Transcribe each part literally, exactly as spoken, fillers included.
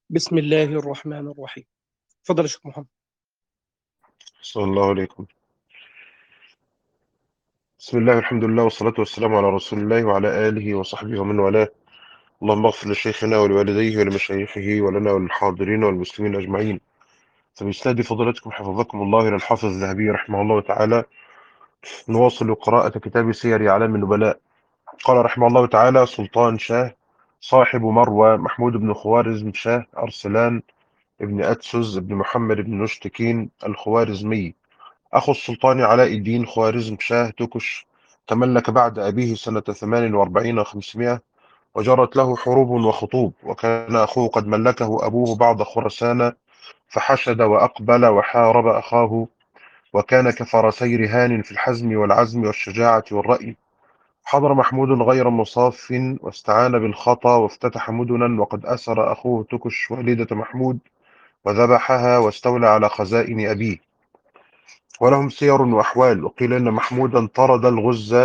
بسم الله الرحمن الرحيم. تفضل يا شيخ محمد. صلى الله عليكم. بسم الله والحمد لله والصلاة والسلام على رسول الله وعلى آله وصحبه ومن والاه. اللهم اغفر لشيخنا ولوالديه ولمشايخه ولنا وللحاضرين والمسلمين أجمعين. فبيستهدي فضيلتكم حفظكم الله إلى الحافظ الذهبي رحمه الله تعالى نواصل قراءة كتاب سير أعلام النبلاء. قال رحمه الله تعالى: سلطان شاه صاحب مروى محمود بن خوارزم شاه أرسلان ابن أتسز ابن محمد بن نشتكين الخوارزمي، أخو السلطان علاء الدين خوارزم شاه توكش، تملك بعد أبيه سنة ثمان وأربعين وخمسمائة، وجرت له حروب وخطوب، وكان أخوه قد ملكه أبوه بعض خرسان، فحشد وأقبل وحارب أخاه، وكان كفرسي رهان في الحزم والعزم والشجاعة والرأي. حضر محمود غير مصاف واستعان بالخطا وافتتح مدنا، وقد أسر أخوه توكش والدة محمود وذبحها واستولى على خزائن أبيه. ولهم سير وأحوال، وقيل إن محمودا طرد الغز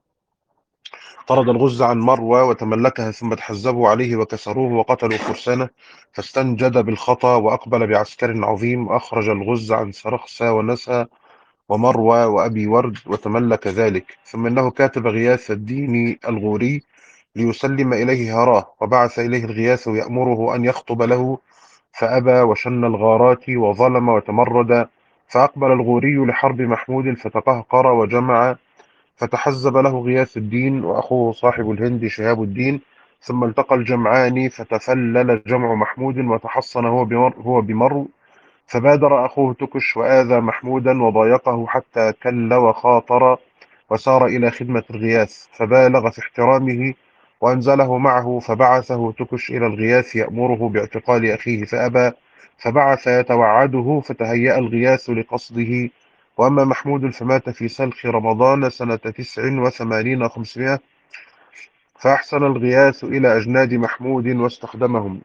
طرد الغز عن مروى وتملكها، ثم تحزبوا عليه وكسروه وقتلوا فرسانه، فاستنجد بالخطا وأقبل بعسكر عظيم، أخرج الغز عن سرخسى ونسى ومروى وأبي ورد وتملك ذلك. ثم إنه كاتب غياث الدين الغوري ليسلم إليه هراه، وبعث إليه الغياث يأمره أن يخطب له، فأبى وشن الغارات وظلم وتمرد. فأقبل الغوري لحرب محمود فتقهقر وجمع، فتحزب له غياث الدين وأخوه صاحب الهند شهاب الدين، ثم التقى الجمعان فتفلل جمع محمود وتحصن هو بمر, هو بمرو. فبادر أخوه تكش وآذى محمودا وضايقه حتى كل وخاطر، وسار إلى خدمة الغياث، فبالغ في احترامه وأنزله معه. فبعثه تكش إلى الغياث يأمره باعتقال أخيه فأبى، فبعث يتوعده، فتهيأ الغياث لقصده. وأما محمود فمات في سلخ رمضان سنة تسع وثمانين وخمسمائة، فأحسن الغياث إلى أجناد محمود واستخدمهم.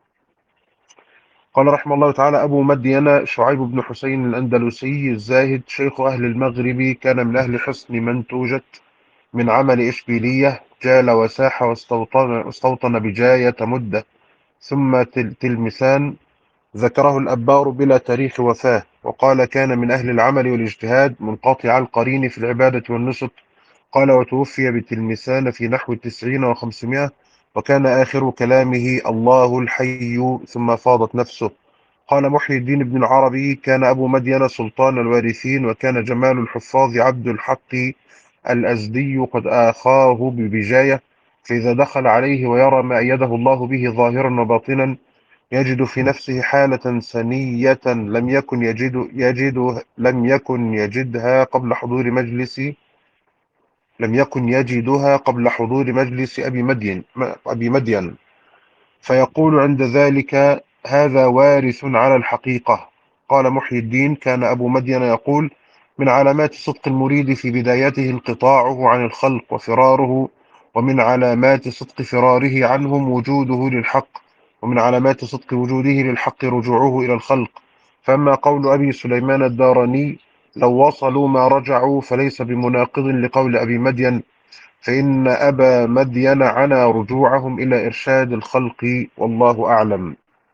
قال رحمه الله تعالى: أبو مدين شعيب بن حسين الأندلسي الزاهد شيخ أهل المغرب، كان من أهل حصن منتوجة من عمل إشبيلية، جال وساح واستوطن, واستوطن بجاية مدة، ثم تل تلمسان. ذكره الأبار بلا تاريخ وفاة، وقال: كان من أهل العمل والاجتهاد، منقطع القرين في العبادة والنسك. قال: وتوفي بتلمسان في نحو التسعين وخمسمائة، وكان آخر كلامه: الله الحي، ثم فاضت نفسه. قال محي الدين بن العربي: كان أبو مدين سلطان الوارثين، وكان جمال الحفاظ عبد الحق الأزدي قد آخاه ببجاية، فإذا دخل عليه ويرى ما أيده الله به ظاهرا وباطنا، يجد في نفسه حالة سنية لم يكن يجد يجد لم يكن يجدها قبل حضور مجلس لم يكن يجدها قبل حضور مجلس أبي مدين أبي مدين فيقول عند ذلك: هذا وارث على الحقيقة. قال محي الدين: كان أبو مدين يقول: من علامات صدق المريد في بدايته انقطاعه عن الخلق وفراره، ومن علامات صدق فراره عنهم وجوده للحق، ومن علامات صدق وجوده للحق رجوعه إلى الخلق. فأما قول أبي سليمان الداراني: لو وصلوا ما رجعوا، فليس بمناقض لقول أبي مدين، فإن أبا مدين عنا رجوعهم إلى إرشاد الخلق، والله أعلم.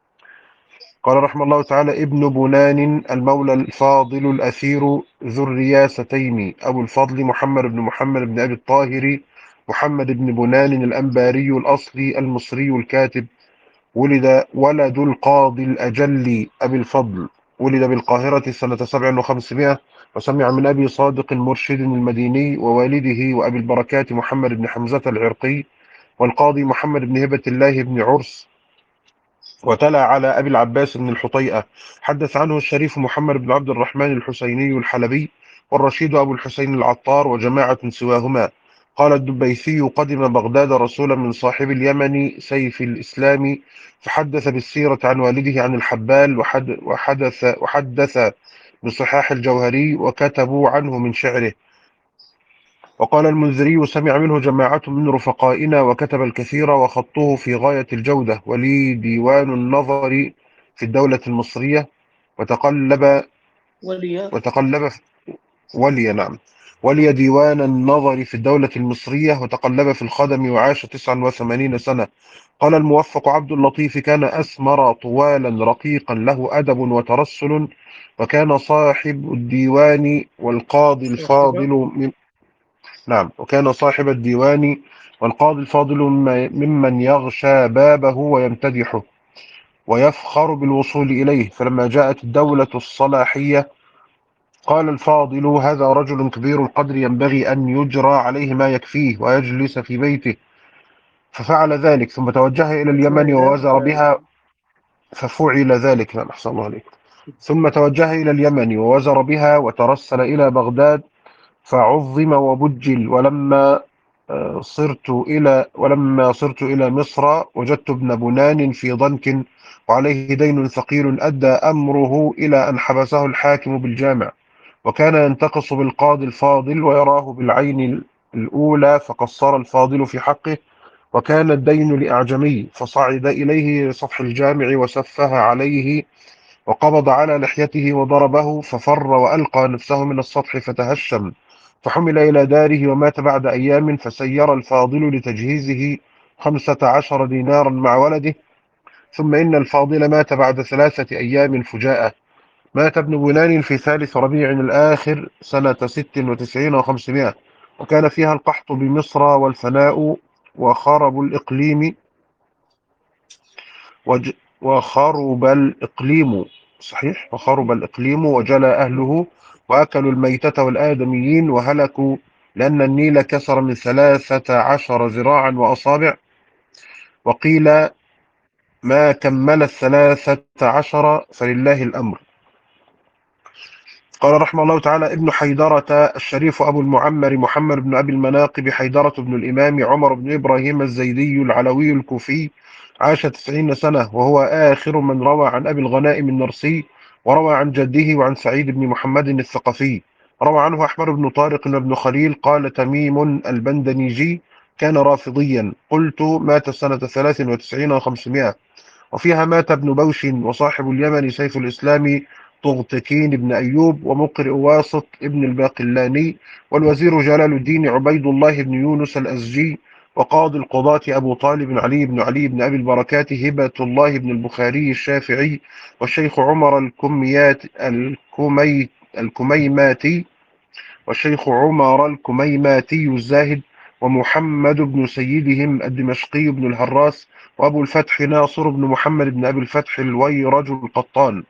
قال رحمه الله تعالى: ابن بنان المولى الفاضل الأثير ذو الرياستين، أبو الفضل محمد بن محمد بن أبي الطاهر محمد بن بنان الأنباري الأصلي المصري الكاتب، ولد ولد القاضي الأجل أبي الفضل، ولد بالقاهرة سنة سبع وخمسمائة، وسمع من أبي صادق المرشد المديني ووالده وأبي البركات محمد بن حمزة العرقي، والقاضي محمد بن هبة الله بن عرس، وتلا على أبي العباس بن الحطيئة. حدث عنه الشريف محمد بن عبد الرحمن الحسيني الحلبي، والرشيد أبو الحسين العطار، وجماعة سواهما. قال الدبيثي: قدم بغداد رسولا من صاحب اليمن سيف الإسلام، فحدث بالسيرة عن والده عن الحبال، وحد وحدث, وحدث بصحاح الجوهري، وكتبوا عنه من شعره. وقال المنذري: سمع منه جماعة من رفقائنا، وكتب الكثير، وخطه في غاية الجودة، ولي ديوان النظر في الدولة المصرية، وتقلب ولي وتقلب ولي نعم ولي ديوان النظر في الدولة المصرية، وتقلب في الخدم وعاش تسعا وثمانين سنة. قال الموفق عبد اللطيف: كان أسمر طوالا رقيقا له أدب وترسل، وكان صاحب الديوان والقاضي شيخ كده. الفاضل من... نعم، وكان صاحب الديوان والقاضي الفاضل ممن يغشى بابه ويمتدحه ويفخر بالوصول إليه. فلما جاءت الدولة الصلاحية قال الفاضل: هذا رجل كبير القدر، ينبغي أن يجرى عليه ما يكفيه ويجلس في بيته. ففعل ذلك، ثم توجه إلى اليمن ففعل ووزر بها ففعل ذلك نعم، أحسن الله عليك. ثم توجه إلى اليمن ووزر بها، وترسل إلى بغداد فعظم وبجل. ولما آه، صرت إلى ولما صرت إلى مصر وجدت ابن بنان في ضنك وعليه دين ثقيل، أدى أمره إلى أن حبسه الحاكم بالجامع، وكان ينتقص بالقاضي الفاضل ويراه بالعين الأولى، فقصر الفاضل في حقه، وكان الدين لأعجمي، فصعد إليه سطح الجامع وسفه عليه وقبض على لحيته وضربه، ففر وألقى نفسه من السطح فتهشم، فحمل إلى داره ومات بعد أيام. فسير الفاضل لتجهيزه خمسة عشر دينارا مع ولده. ثم إن الفاضل مات بعد ثلاثة أيام فجاءة. مات ابن بنان في ثالث ربيع الآخر سنة ست وتسعين وخمسمائة، وكان فيها القحط بمصر والفناء وخرب الإقليم وج... وخرب الإقليم صحيح وخرب الإقليم وجلى أهله، وأكلوا الميتة والآدميين وهلكوا، لأن النيل كسر من ثلاثة عشر ذراعا وأصابع، وقيل ما كمل الثلاثة عشر، فلله الأمر. قال رحمه الله تعالى: ابن حيدرة الشريف أبو المعمر محمد بن أبي المناقب حيدرة بن الإمام عمر بن إبراهيم الزيدي العلوي الكوفي، عاش تسعين سنة، وهو آخر من روى عن أبي الغنائم النرسي، وروى عن جده وعن سعيد بن محمد الثقفي. روى عنه أحمد بن طارق بن خليل. قال تميم البندنيجي: كان رافضيا. قلت: مات سنة ثلاث وتسعين وخمسمائة. وفيها مات ابن بوش وصاحب اليمن سيف الإسلام طغتكين بن أيوب، ومقرئ واسط ابن الباقلاني، والوزير جلال الدين عبيد الله بن يونس الأزجي، وقاضي القضاة أبو طالب علي بن علي بن أبي البركات هبة الله بن البخاري الشافعي، والشيخ عمر الكميات الكمي الكميماتي والشيخ عمر الكميماتي الزاهد، ومحمد بن سيدهم الدمشقي بن الهراس، وأبو الفتح ناصر بن محمد بن أبي الفتح الويرج القطان.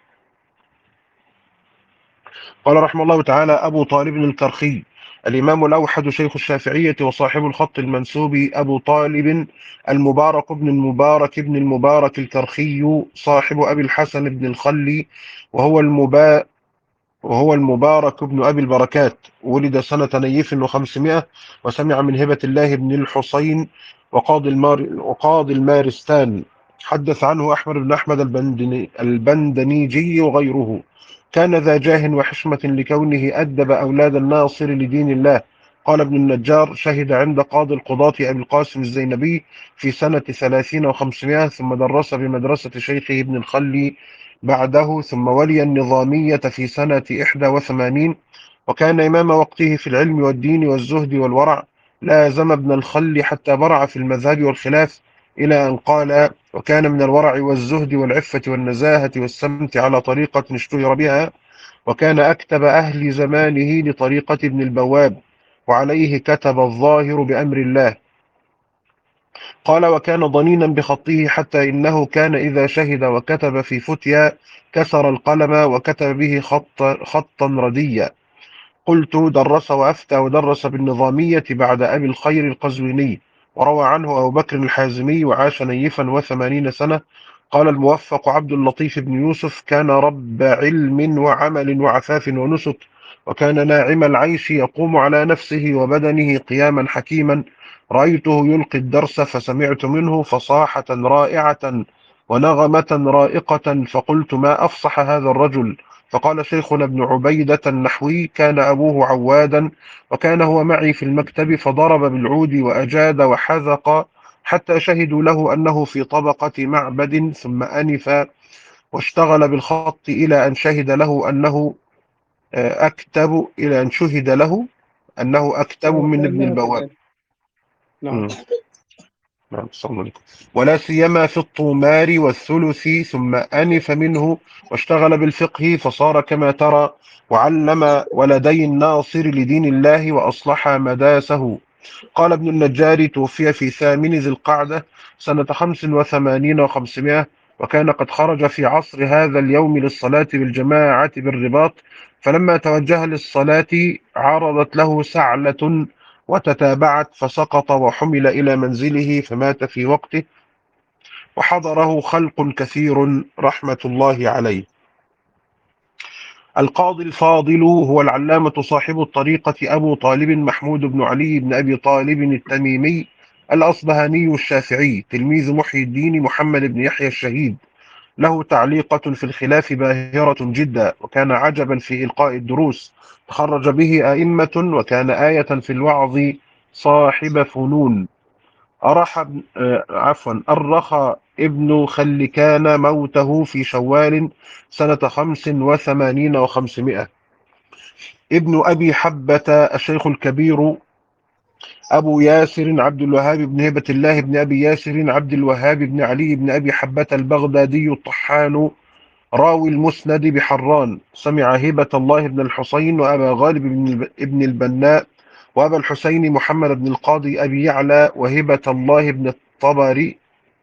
قال رحمه الله تعالى: أبو طالب الكرخي الإمام الأوحد شيخ الشافعية وصاحب الخط المنسوب أبو طالب المبارك بن المبارك بن المبارك الكرخي، صاحب أبي الحسن بن الخلي، وهو المبا وهو المبارك بن أبي البركات. ولد سنة نيف وخمسمائة، وسمع من هبة الله بن الحسين وقاضي, المار وقاضي المارستان. حدث عنه أحمد بن أحمد البندني البندنيجي وغيره. كان ذا جاه وحشمة لكونه أدب أولاد الناصر لدين الله. قال ابن النجار: شهد عند قاضي القضاة أبي القاسم الزينبي في سنة ثلاثين وخمسمائة، ثم درس بمدرسة شيخه ابن الخلي بعده، ثم ولي النظامية في سنة إحدى وثمانين، وكان إمام وقته في العلم والدين والزهد والورع. لازم ابن الخل حتى برع في المذهب والخلاف، إلى أن قال: وكان من الورع والزهد والعفة والنزاهة والسمت على طريقة اشتهر بها، وكان أكتب أهل زمانه لطريقة ابن البواب، وعليه كتب الظاهر بأمر الله. قال: وكان ضنينا بخطه، حتى إنه كان إذا شهد وكتب في فتيا كسر القلم وكتب به خط خطا رديا. قلت: درس وأفتى ودرس بالنظامية بعد أبي الخير القزويني، وروى عنه أبو بكر الحازمي، وعاش نيفا وثمانين سنة. قال الموفق عبد اللطيف بن يوسف: كان رب علم وعمل وعفاف ونسك، وكان ناعم العيش، يقوم على نفسه وبدنه قياما حكيما. رأيته يلقي الدرس فسمعت منه فصاحة رائعة ونغمة رائقة، فقلت: ما أفصح هذا الرجل. فقال شيخنا ابن عبيدة النحوي: كان أبوه عوادا، وكان هو معي في المكتب، فضرب بالعود وأجاد وحذق، حتى شهدوا له أنه في طبقة معبد، ثم أنف واشتغل بالخط إلى أن شهد له أنه أكتب إلى أن شهد له أنه أكتب من ابن كأنه البواب. كذلك. نعم. مم. نعم، السلام عليكم. ولا سيما في الطومار والثلث، ثم أنف منه واشتغل بالفقه فصار كما ترى، وعلم ولدي الناصر لدين الله وأصلح مداسه. قال ابن النجار: توفي في ثامن ذي القعدة سنة خمس وثمانين وخمسمائة، وكان قد خرج في عصر هذا اليوم للصلاة بالجماعة بالرباط، فلما توجه للصلاة عرضت له سعلة وتتابعت فسقط وحمل إلى منزله فمات في وقته، وحضره خلق كثير رحمة الله عليه. القاضي الفاضل هو العلامة صاحب الطريقة أبو طالب محمود بن علي بن أبي طالب التميمي الأصبهاني الشافعي، تلميذ محي الدين محمد بن يحيى الشهيد، له تعليقة في الخلاف باهرة جدا، وكان عجبا في إلقاء الدروس، تخرج به أئمة، وكان آية في الوعظ، صاحب فنون. أرح ابن- آه، عفوا أرخ ابن خلكان موته في شوال سنة خمس وثمانين وخمسمائة. ابن أبي حبة الشيخ الكبير أبو ياسر عبد الوهاب بن هبة الله بن أبي ياسر عبد الوهاب بن علي بن أبي حبة البغدادي الطحان، راوي المسند بحران، سمع هبة الله بن الحسين وأبا غالب بن ابن البناء وأبا الحسين محمد بن القاضي أبي يعلى وهبة الله بن الطبري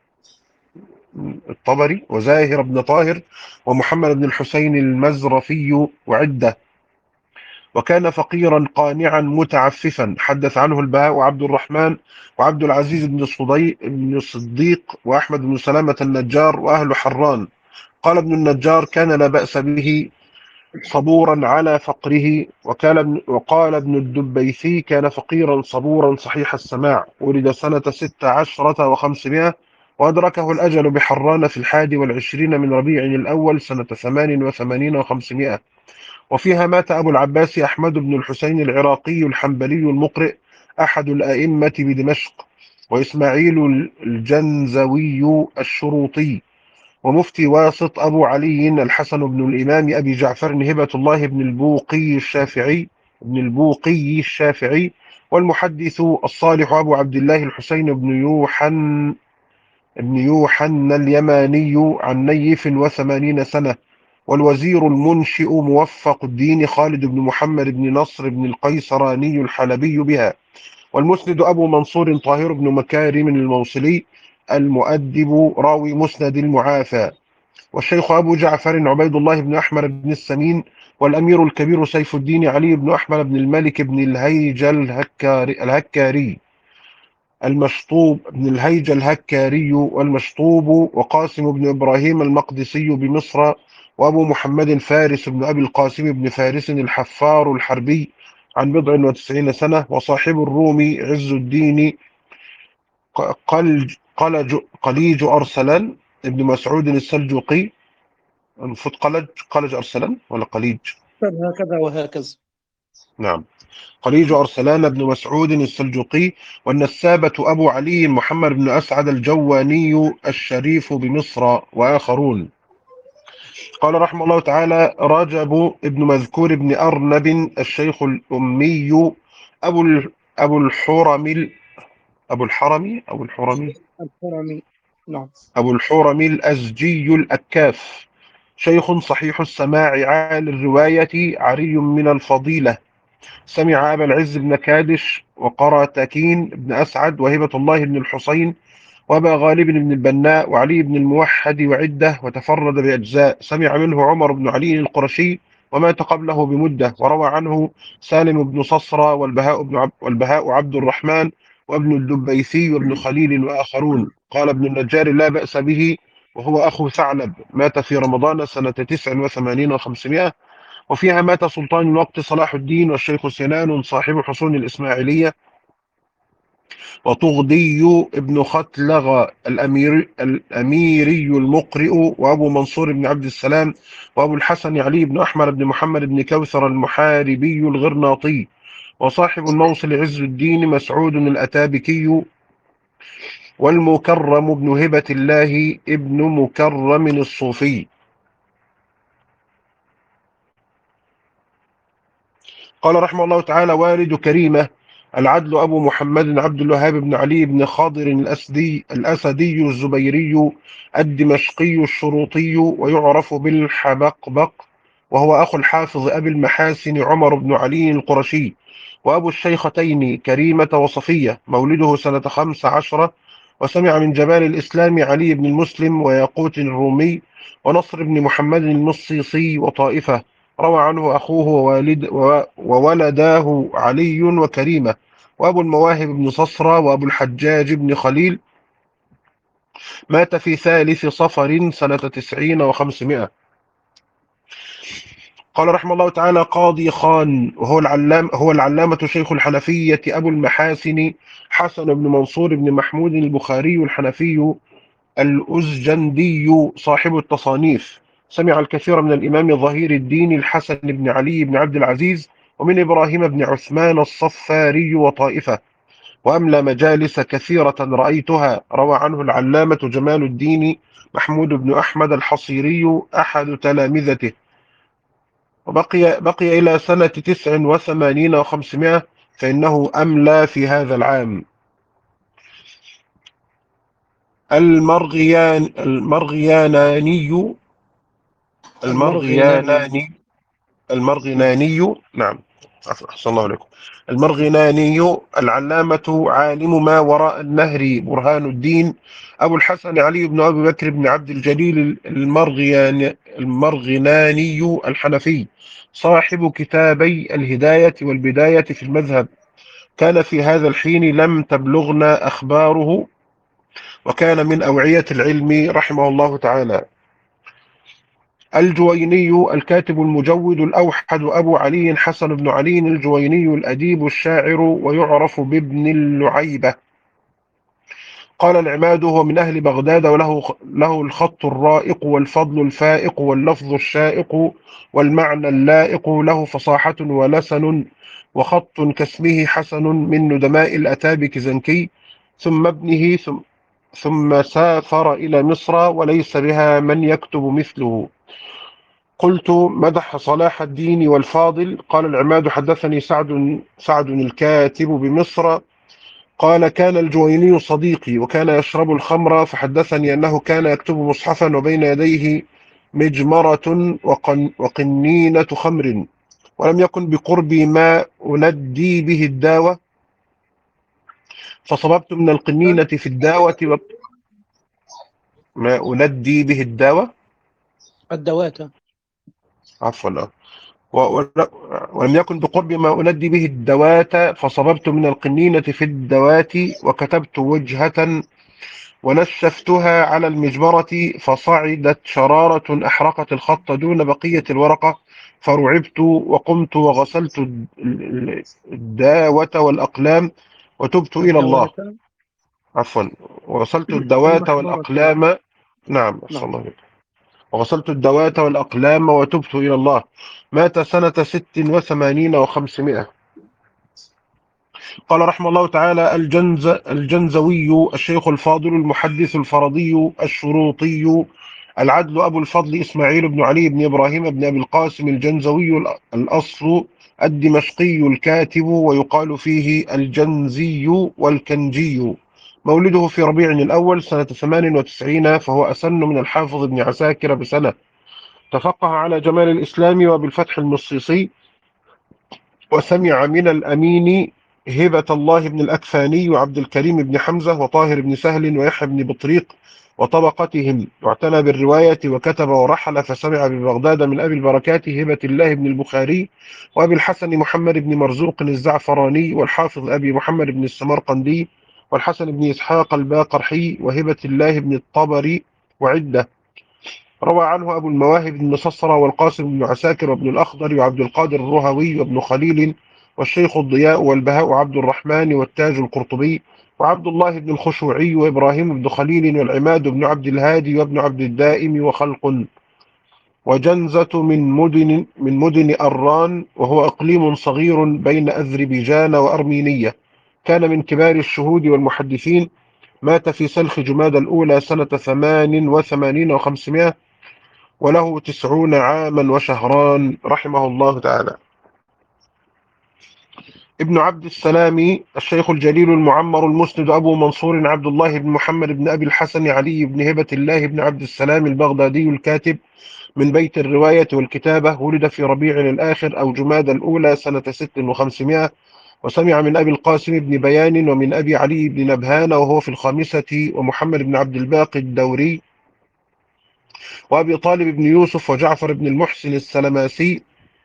الطبري وزاهر بن طاهر ومحمد بن الحسين المزرفي وعدة. وكان فقيرا قانعا متعففا، حدث عنه البهاء وعبد الرحمن وعبد العزيز بن الصدي بن الصديق وأحمد بن سلامة النجار وأهل حران. قال ابن النجار: كان لا بأس به، صبورا على فقره. وكان ابن وقال ابن الدبيثي: كان فقيرا صبورا صحيح السماع، ولد سنة ست عشرة وخمسمائة، وأدركه الأجل بحران في الحادي والعشرين من ربيع الأول سنة ثمان وثمانين وخمسمائة. وفيها مات أبو العباس أحمد بن الحسين العراقي الحنبلي المقرئ، أحد الأئمة بدمشق، وإسماعيل الجنزوي الشروطي، ومفتي واسط أبو علي الحسن بن الإمام أبي جعفر هبة الله بن البوقي الشافعي بن البوقي الشافعي، والمحدث الصالح أبو عبد الله الحسين بن يوحن بن يوحن اليماني عن نيف وثمانين سنة، والوزير المنشئ موفق الدين خالد بن محمد بن نصر بن القيسراني الحلبي بها، والمسند أبو منصور طاهر بن مكارم الموصلي المؤدب راوي مسند المعافى، والشيخ أبو جعفر عبيد الله بن أحمد بن السمين، والأمير الكبير سيف الدين علي بن أحمد بن الملك بن الهيجة الهكاري, الهكاري المشطوب بن الهيجة الهكاري والمشطوب، وقاسم بن إبراهيم المقدسي بمصر، وأبو محمد فارس بن أبي القاسم بن فارس الحفار الحربي عن بضع وتسعين سنة، وصاحب الرومي عز الدين قلج قلج قليج أرسلان ابن مسعود السلجوقي. المفروض قلج قلج أرسلان ولا قليج؟ هكذا وهكذا. نعم، قليج أرسلان بن مسعود السلجوقي، والنسابة أبو علي محمد بن أسعد الجواني الشريف بمصر، وآخرون. قال رحمه الله تعالى: رجب ابن مذكور بن أرنب الشيخ الأمي أبو ال- أبو الحرم أبو الحرمي أبو الحرمي الحرمي. نعم. أبو الحرم الأزجي الأكاف، شيخ صحيح السماع عالي الرواية عري من الفضيلة، سمع أبا العز بن كادش وقراتكين بن أسعد وهبة الله بن الحسين وأبا غالب بن البناء وعلي بن الموحد وعدة، وتفرد بأجزاء. سمع منه عمر بن علي القرشي ومات قبله بمدة، وروى عنه سالم بن صصرى والبهاء, بن عب والبهاء عبد الرحمن وابن الدبيثي وابن خليل وآخرون. قال ابن النجار: لا بأس به، وهو أخو ثعلب، مات في رمضان سنة تسع وثمانين وخمسمائة. وفيها مات سلطان الوقت صلاح الدين والشيخ سنان صاحب حصون الإسماعيلية، وطغدي ابن ختلغ الأمير الأميري المقرئ، وأبو منصور بن عبد السلام، وأبو الحسن علي بن أحمد بن محمد بن كوثر المحاربي الغرناطي، وصاحب الموصل عز الدين مسعود الأتابكي، والمكرم بن هبة الله ابن مكرم الصوفي. قال رحمه الله تعالى: والد كريمة العدل أبو محمد عبد الوهاب بن علي بن خاضر الأسدي الأسدي الزبيري الدمشقي الشروطي، ويعرف بالحبقبق، وهو أخو الحافظ أبي المحاسن عمر بن علي القرشي، وأبو الشيختين كريمة وصفية، مولده سنة خمس عشرة، وسمع من جبال الإسلام علي بن المسلم وياقوت الرومي ونصر بن محمد المصيصي وطائفة. روى عنه أخوه ووالد وولداه علي وكريمة، وأبو المواهب بن صصرة، وأبو الحجاج بن خليل، مات في ثالث صفر سنة تسعين وخمسمائة. قال رحمه الله تعالى: قاضي خان، وهو العلام هو العلامة شيخ الحنفية أبو المحاسن حسن بن منصور بن محمود البخاري الحنفي الأزجندي صاحب التصانيف. سمع الكثير من الإمام ظهير الدين الحسن بن علي بن عبد العزيز، ومن إبراهيم بن عثمان الصفاري وطائفة، وأملى مجالس كثيرة رأيتها. روى عنه العلامة جمال الدين محمود بن أحمد الحصيري أحد تلامذته، وبقي بقي إلى سنة تسع وثمانين وخمسمائة، فإنه أملى في هذا العام. المرغيان المرغياناني المرغناني. المرغياناني المرغناني نعم، أحسن الله عليكم. المرغناني العلامة عالم ما وراء النهر برهان الدين أبو الحسن علي بن أبي بكر بن عبد الجليل المرغيان المرغناني الحنفي، صاحب كتابي الهداية والبداية في المذهب. كان في هذا الحين لم تبلغنا أخباره، وكان من أوعية العلم رحمه الله تعالى. الجويني الكاتب المجود الأوحد أبو علي حسن بن علي الجويني الأديب الشاعر، ويعرف بابن اللعيبة. قال العماد: هو من أهل بغداد، وله له الخط الرائق والفضل الفائق واللفظ الشائق والمعنى اللائق، له فصاحة ولسن وخط كاسمه حسن، من ندماء الأتابك زنكي، ثم ابنه ثم, ثم سافر إلى مصر، وليس بها من يكتب مثله. قلت: مدح صلاح الدين والفاضل. قال العماد: حدثني سعد سعد الكاتب بمصر، قال: كان الجويني صديقي، وكان يشرب الخمر، فحدثني أنه كان يكتب مصحفا وبين يديه مجمرة وقن وقنينة خمر، ولم يكن بقربي ما أندي به الداوة، فصببت من القنينة في الداوة و... ما أندي به الداوة الدوات. عفوا ولم يكن بقرب ما أندي به الدوات، فصببت من القنينة في الدوات، وكتبت وجهة ونشفتها على المجبرة، فصعدت شرارة أحرقت الخط دون بقية الورقة، فرعبت، وقمت وغسلت الداوة والأقلام وتبت إلى الله. الدوات. عفوا وغسلت الدوات المحبرة. والأقلام. نعم، أحسن نعم. الله عليك. وغسلت الدوات والأقلام وتبت إلى الله. مات سنة ست وثمانين وخمسمائة. قال رحمه الله تعالى: الجنز الجنزوي الشيخ الفاضل المحدث الفرضي الشروطي العدل أبو الفضل إسماعيل بن علي بن إبراهيم بن أبي القاسم الجنزوي الأصل الدمشقي الكاتب، ويقال فيه الجنزي والكنجي. مولده في ربيع الأول سنة ثمان وتسعين، فهو أسن من الحافظ ابن عساكر بسنة. تفقه على جمال الإسلام وبالفتح المصيصي، وسمع من الأمين هبة الله بن الأكفاني وعبد الكريم بن حمزة وطاهر بن سهل ويحيى بن بطريق وطبقتهم، واعتنى بالرواية وكتب ورحل، فسمع ببغداد من أبي البركات هبة الله بن البخاري وأبي الحسن محمد بن مرزوق الزعفراني، والحافظ أبي محمد بن السمرقندي، والحسن بن إسحاق الباقرحي، وهبة الله بن الطبري، وعدة. روى عنه أبو المواهب بن صصرة والقاسم بن عساكر وابن الأخضر وعبد القادر الرهوي وابن خليل، والشيخ الضياء والبهاء عبد الرحمن والتاج القرطبي، وعبد الله بن الخشوعي وإبراهيم بن خليل والعماد بن عبد الهادي وابن عبد الدائم وخلق. وجنزة من مدن من مدن أران، وهو إقليم صغير بين أذربيجان وأرمينية. كان من كبار الشهود والمحدثين. مات في سلخ جماد الأولى سنة ثمان وثمانين وخمسمائة، وله تسعون عاما وشهران، رحمه الله تعالى. ابن عبد السلام الشيخ الجليل المعمر المسند أبو منصور عبد الله بن محمد بن أبي الحسن علي بن هبة الله بن عبد السلام البغدادي الكاتب من بيت الرواية والكتابة، ولد في ربيع الآخر أو جماد الأولى سنة ست وخمسمائة، وسمع من أبي القاسم بن بيان ومن أبي علي بن نبهان وهو في الخامسة، ومحمد بن عبد الباقي الدوري، وأبي طالب بن يوسف، وجعفر بن المحسن السلماسي،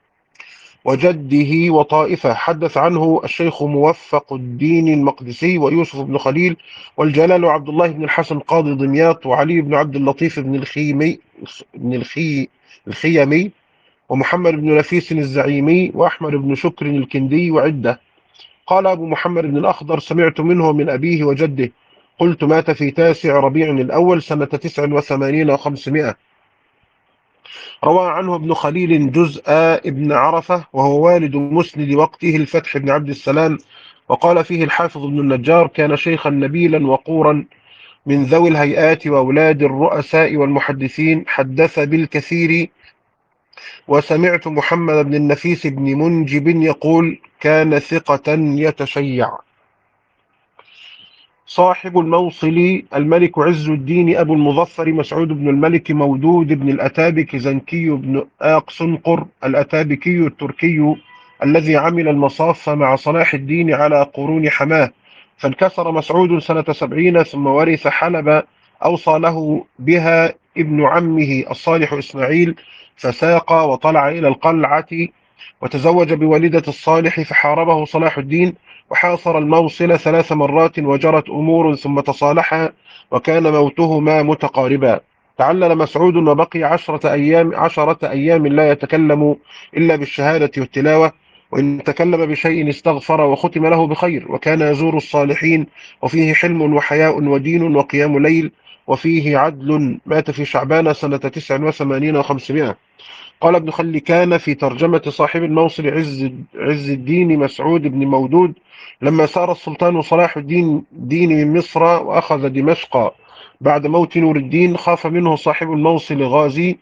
وجده وطائفة. حدث عنه الشيخ موفق الدين المقدسي، ويوسف بن خليل، والجلال عبد الله بن الحسن قاضي دمياط، وعلي بن عبد اللطيف بن الخيمي بن الخي الخيمي، ومحمد بن نفيس الزعيمي، وأحمد بن شكر الكندي، وعدة. قال أبو محمد بن الأخضر: سمعت منه من أبيه وجده. قلت: مات في تاسع ربيع الأول سنة تسع وثمانين وخمسمائة. روى عنه ابن خليل جزء ابن عرفة، وهو والد مسند وقته الفتح بن عبد السلام. وقال فيه الحافظ ابن النجار: كان شيخا نبيلا وقورا من ذوي الهيئات وأولاد الرؤساء والمحدثين، حدث بالكثير. وسمعت محمد بن النفيس بن منجب يقول: كان ثقة يتشيع. صاحب الموصل الملك عز الدين أبو المظفر مسعود بن الملك مودود بن الأتابك زنكي بن آقسنقر الأتابكي التركي، الذي عمل المصاف مع صلاح الدين على قرون حماه، فانكسر مسعود سنة سبعين، ثم ورث حلب. أوصى له بها ابن عمه الصالح إسماعيل، فساق وطلع إلى القلعة، وتزوج بوالدة الصالح، فحاربه صلاح الدين وحاصر الموصل ثلاث مرات، وجرت أمور ثم تصالحا، وكان موتهما متقاربا. تعلل مسعود وبقي عشرة أيام عشرة أيام لا يتكلم إلا بالشهادة والتلاوة، وإن تكلم بشيء استغفر وختم له بخير، وكان يزور الصالحين، وفيه حلم وحياء ودين وقيام ليل، وفيه عدل. مات في شعبان سنة تسع وثمانين وخمسمائة. قال ابن خلكان في ترجمة صاحب الموصل عز, عز الدين مسعود بن مودود: لما سار السلطان صلاح الدين دين من مصر وأخذ دمشق بعد موت نور الدين، خاف منه صاحب الموصل غازي،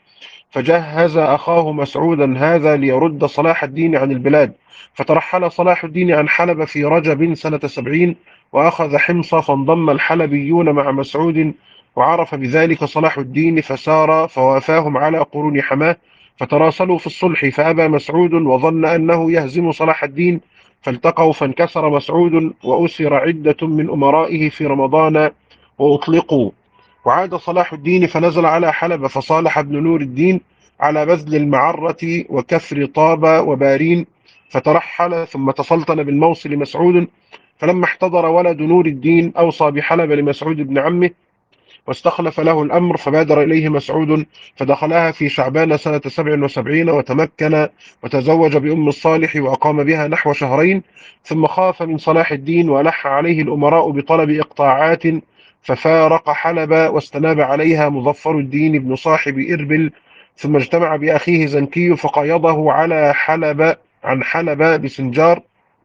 فجهز أخاه مسعودا هذا ليرد صلاح الدين عن البلاد. فترحل صلاح الدين عن حلب في رجب سنة سبعين، وأخذ حمص، فانضم الحلبيون مع مسعود، وعرف بذلك صلاح الدين، فسار فوافاهم على قرون حماه، فتراسلوا في الصلح، فأبى مسعود وظن أنه يهزم صلاح الدين، فالتقوا، فانكسر مسعود، وأسر عدة من أمرائه في رمضان وأطلقوا. وعاد صلاح الدين فنزل على حلب، فصالح ابن نور الدين على بذل المعرة وكفر طابة وبارين، فترحل، ثم تسلطن بالموصل مسعود. فلما احتضر ولد نور الدين أوصى بحلب لمسعود بن عمه، واستخلف له الأمر، فبادر إليه مسعود، فدخلها في شعبان سنة سبع وسبعين، وتمكن وتزوج بأم الصالح، وأقام بها نحو شهرين، ثم خاف من صلاح الدين، وألح عليه الأمراء بطلب إقطاعات، ففارق حلب، واستناب عليها مظفر الدين بن صاحب إربل، ثم اجتمع بأخيه زنكي، فقايضه على حلب عن حلب بسنجار،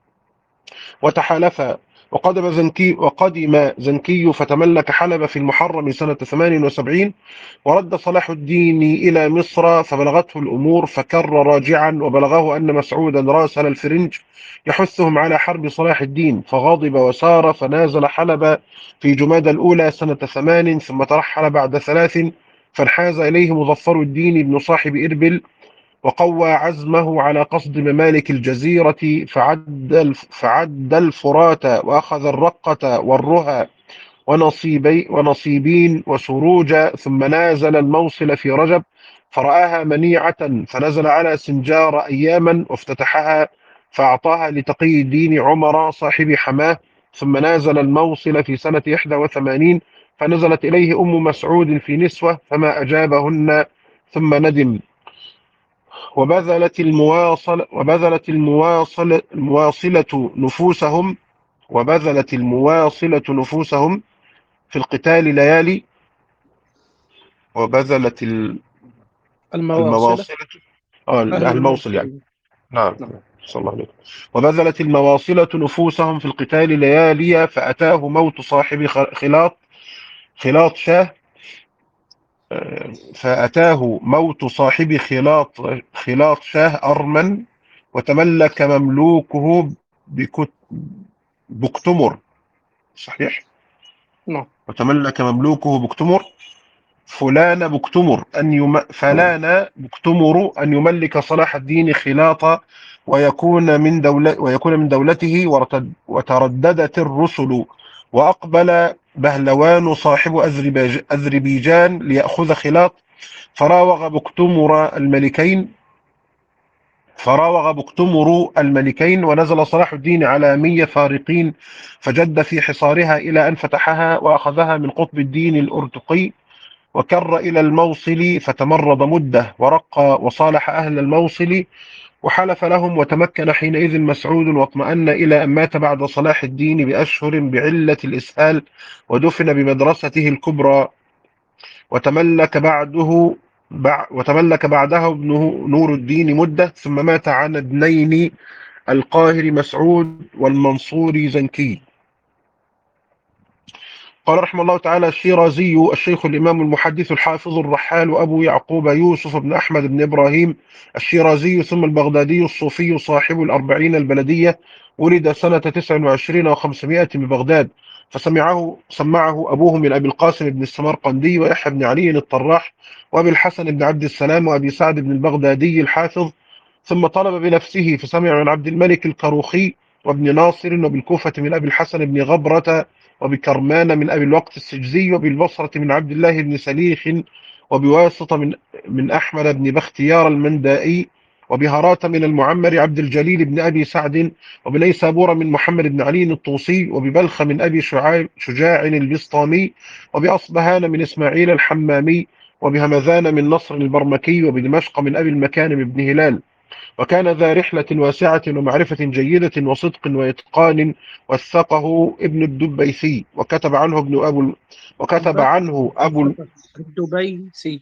وتحالفا. وقدم زنكي وقدم زنكي فتملك حلب في المحرم سنة ثمان وسبعين، ورد صلاح الدين إلى مصر، فبلغته الأمور، فكر راجعا، وبلغه أن مسعودا راسل الفرنج يحثهم على حرب صلاح الدين، فغضب وسار، فنازل حلب في جماد الأولى سنة ثمان، ثم ترحل بعد ثلاث، فانحاز إليه مظفر الدين بن صاحب إربل، وقوى عزمه على قصد ممالك الجزيرة، فعد فعد الفرات، وأخذ الرقة والرها ونصيبي ونصيبين وسروج، ثم نازل الموصل في رجب، فرآها منيعة، فنزل على سنجار أياما وافتتحها، فأعطاها لتقي الدين عمر صاحب حماه، ثم نازل الموصل في سنة إحدى وثمانين، فنزلت إليه أم مسعود في نسوة، فما أجابهن، ثم ندم. وبذلت المواصل وبذلت المواصل المواصلة نفوسهم وبذلت المواصلة نفوسهم في القتال ليالي وبذلت المواصلة المواصلة اه أهل الموصل يعني. الموصل. نعم. نعم. صلى الله عليه وسلم. وبذلت المواصلة نفوسهم في القتال ليالي، فأتاه موت صاحب خلاط خلاط شاه فأتاه موت صاحب خلاط خلاط شاه أرمن، وتملك مملوكه بكت بكتمر، صحيح؟ نعم. وتملك مملوكه بكتمر فلان بكتمر أن يم... فلان بكتمر أن يملك صلاح الدين خلاطا ويكون من دولة ويكون من دولته ورتد... وترددت الرسل وأقبل بهلوان صاحب أذربيج... أذربيجان ليأخذ خلاط فراوغ بكتمر الملكين فراوغ بكتمر الملكين ونزل صلاح الدين على مية فارقين فجد في حصارها إلى أن فتحها وأخذها من قطب الدين الأرتقي وكر إلى الموصل فتمرض مدة ورق وصالح أهل الموصل وحلف لهم وتمكن حينئذ مسعود واطمأن إلى أن مات بعد صلاح الدين بأشهر بعلة الإسهال ودفن بمدرسته الكبرى وتملك بعده بع وتملك بعدها ابنه نور الدين مدة ثم مات عن ابنين القاهر مسعود والمنصور زنكي. قال رحمه الله تعالى الشيرازي الشيخ الإمام المحدث الحافظ الرحال أبو يعقوب يوسف بن أحمد بن إبراهيم الشيرازي ثم البغدادي الصوفي صاحب الأربعين البلدية ولد سنة تسع وعشرين وخمسمائة ببغداد فسمعه سمعه أبوه من أبي القاسم بن السمرقندي ويحيى بن علي الطراح وأبي الحسن بن عبد السلام وأبي سعد بن البغدادي الحافظ ثم طلب بنفسه فسمع من عبد الملك الكروخي وابن ناصر وبالكوفة من أبي الحسن بن غبرة وبكرمان من أبي الوقت السجزي وبالبصرة من عبد الله بن سليخ وبواسطة من من أحمد بن بختيار المندائي وبهرات من المعمر عبد الجليل بن أبي سعد وبنيسابور من محمد بن علي الطوسي وببلخ من أبي شجاع البسطامي وبأصبهان من إسماعيل الحمامي وبهمذان من نصر البرمكي وبدمشق من أبي المكان بن هلال وكان ذا رحلة واسعة ومعرفة جيدة وصدق وإتقان وثقه ابن الدبيسي وكتب عنه ابن أبو وكتب عنه أبو الدبيسي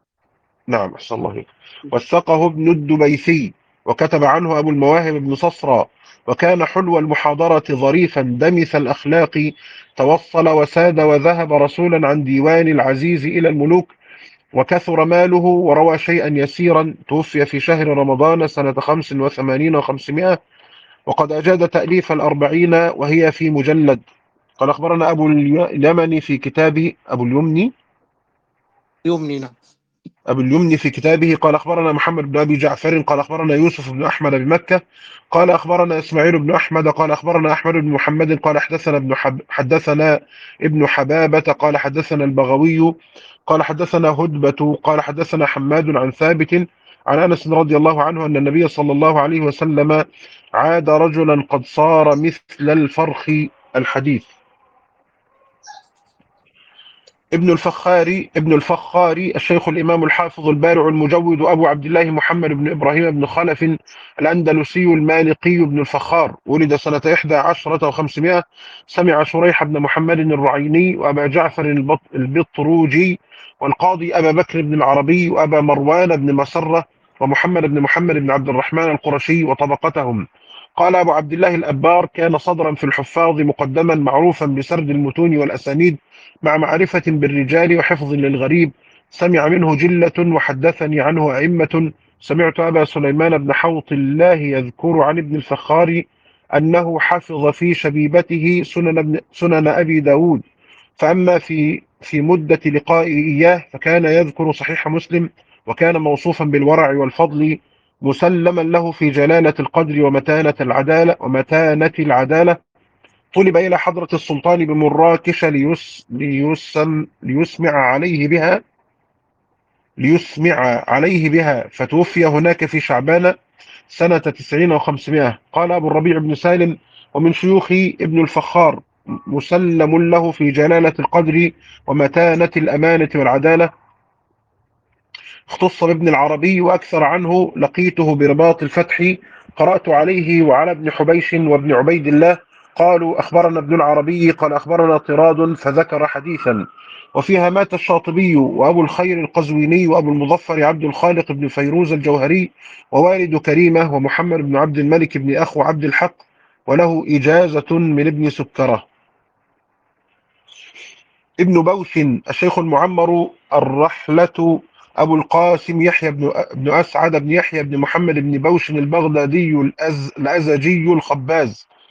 نعم أحسن الله عليك وثقه ابن الدبيسي وكتب عنه أبو المواهب بن صصرى وكان حلو المحاضرة ظريفا دمث الأخلاق توصل وساد وذهب رسولا عن ديوان العزيز إلى الملوك وكثر ماله وروى شيئا يسيرا توفي في شهر رمضان سنة خمس وثمانين وخمسمائة وقد أجاد تأليف الأربعين وهي في مجلد. قال أخبرنا أبو اليمني في كتابه أبو اليمني يمني نعم أبو اليمني في كتابه قال أخبرنا محمد بن أبي جعفر قال أخبرنا يوسف بن أحمد بمكة قال أخبرنا إسماعيل بن أحمد قال أخبرنا أحمد بن محمد قال حدثنا ابن حب حدثنا ابن حبابة قال حدثنا البغوي قال حدثنا هدبة قال حدثنا حماد عن ثابت عن أنس رضي الله عنه أن النبي صلى الله عليه وسلم عاد رجلا قد صار مثل الفرخ الحديث. ابن الفخاري ابن الفخاري الشيخ الإمام الحافظ البارع المجود أبو عبد الله محمد بن إبراهيم بن خلف الأندلسي المالقي بن الفخار ولد سنة إحدى عشرة وخمسمائة سمع شريح بن محمد الرعيني وأبا جعفر البطروجي والقاضي أبا بكر بن العربي وأبا مروان بن مسرة ومحمد بن محمد بن عبد الرحمن القرشي وطبقتهم. قال أبو عبد الله الأبار كان صدرا في الحفاظ مقدما معروفا بسرد المتون والأسانيد مع معرفة بالرجال وحفظ للغريب سمع منه جلة وحدثني عنه أئمة. سمعت أبا سليمان بن حوط الله يذكر عن ابن الفخار أنه حفظ في شبيبته سنن, ابن سنن أبي داود فأما في في مدة لقائه إياه فكان يذكر صحيح مسلم وكان موصوفا بالورع والفضل مسلما له في جلالة القدر ومتانة العدالة ومتانة العدالة. طلب إلى حضرة السلطان بمراكش ليس ليسم ليسمع عليه بها ليسمع عليه بها فتوفي هناك في شعبان سنة تسعين وخمسمائة. قال أبو الربيع بن سالم ومن شيوخي ابن الفخار مسلم له في جلالة القدر ومتانة الأمانة والعدالة. اختص بابن العربي وأكثر عنه لقيته برباط الفتح قرأت عليه وعلى ابن حبيش وابن عبيد الله قالوا أخبرنا ابن العربي قال أخبرنا طراد فذكر حديثا وفيها مات الشاطبي وأبو الخير القزويني وأبو المظفر عبد الخالق بن فيروز الجوهري ووالد كريمة ومحمد بن عبد الملك بن أخو عبد الحق وله إجازة من ابن سكرة. ابن بوش الشيخ المعمر الرحلة أبو القاسم يحيى بن بن أسعد بن يحيى بن محمد بن بوش البغدادي الأز الأزجي الخباز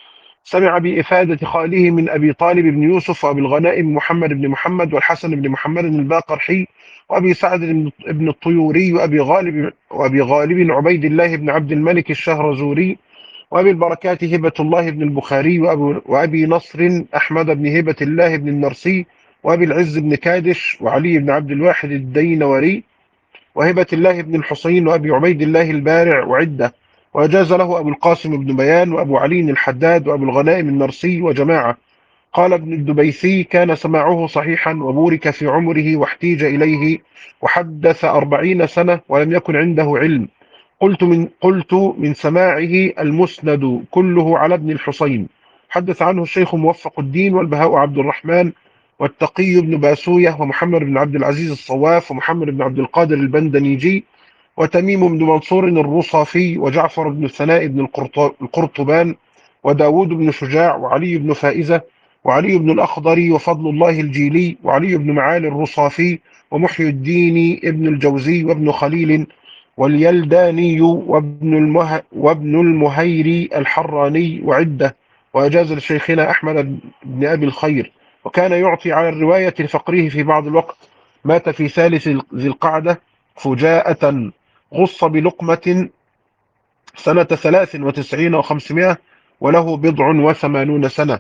سمع بإفادة خاله من أبي طالب بن يوسف وأبي الغنائم محمد بن محمد والحسن بن محمد الباقرحي وأبي سعد بن الطيوري وأبي غالب وأبي غالب عبيد الله بن عبد الملك الشهرزوري وأبي البركات هبة الله بن البخاري وأبي, وأبي نصر أحمد بن هبة الله بن النرسي وأبي العز بن كادش وعلي بن عبد الواحد الدينوري وهبة الله بن الحصين وأبي عبيد الله البارع وعدة. وأجاز له أبو القاسم بن بيان وأبو علي الحداد وأبو الغنائم النرسي وجماعة. قال ابن الدبيثي: كان سماعه صحيحا وبورك في عمره واحتيج إليه وحدث أربعين سنة ولم يكن عنده علم. قلت من قلت من سماعه المسند كله على ابن الحصين. حدث عنه الشيخ موفق الدين والبهاء عبد الرحمن والتقي بن باسوية ومحمد بن عبد العزيز الصواف ومحمد بن عبد القادر البندنيجي وتميم بن منصور الرصافي وجعفر بن الثناء بن القرطبان وداود بن شجاع وعلي بن فائزة وعلي بن الأخضر وفضل الله الجيلي وعلي بن معالي الرصافي ومحي الدين ابن الجوزي وابن خليل واليلداني وابن, المه وابن المهيري الحراني وعدة. وأجاز لشيخنا أحمد بن أبي الخير، وكان يعطي على الرواية لفقره في بعض الوقت. مات في ثالث ذي القعدة فجاءة، غص بلقمة سنة ثلاث وتسعين وخمسمائة وله بضع وثمانون سنة.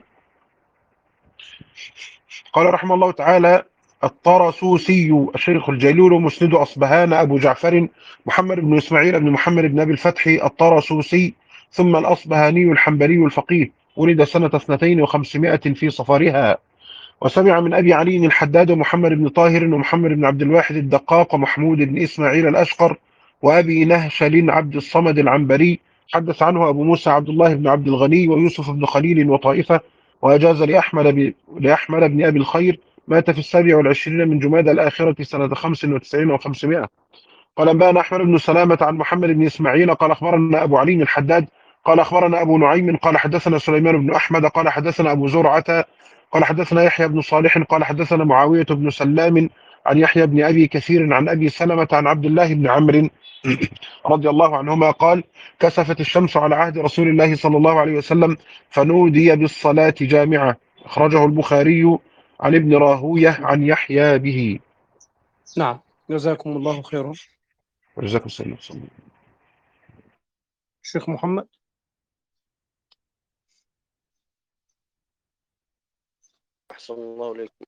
قال رحمه الله تعالى: الطرسوسي الشيخ الجليل مسند أصبهان أبو جعفر محمد بن إسماعيل بن محمد بن أبي الفتح الطرسوسي ثم الأصبهاني الحنبلي الفقيه، ولد سنة اثنتين وخمسمائة في صفارها. وسمع من أبي علي الحداد ومحمد بن طاهر ومحمد بن عبد الواحد الدقاق ومحمود بن إسماعيل الأشقر وأبي نهشل عبد الصمد العنبري. حدث عنه أبو موسى عبد الله بن عبد الغني ويوسف بن خليل وطائفة. وأجاز لأحمد, ب... لأحمد بن أبي الخير. مات في السابع والعشرين من جمادى الآخرة سنة خمس وتسعين وخمسمائة. قال أنبانا أحمد بن سلامة عن محمد بن إسماعيل قال أخبرنا أبو علي الحداد قال أخبرنا أبو نعيم قال حدثنا سليمان بن أحمد قال حدثنا أبو زرعة قال حدثنا يحيى بن صالح قال حدثنا معاوية بن سلام عن يحيى بن أبي كثير عن أبي سلمة عن عبد الله بن عمرو رضي الله عنهما قال: كسفت الشمس على عهد رسول الله صلى الله عليه وسلم فنودي بالصلاة جامعة. أخرجه البخاري عن ابن راهوية عن يحيى به. نعم، جزاكم الله خيرا. جزاكم الله خيرا. الشيخ محمد. أحسن الله إليكم.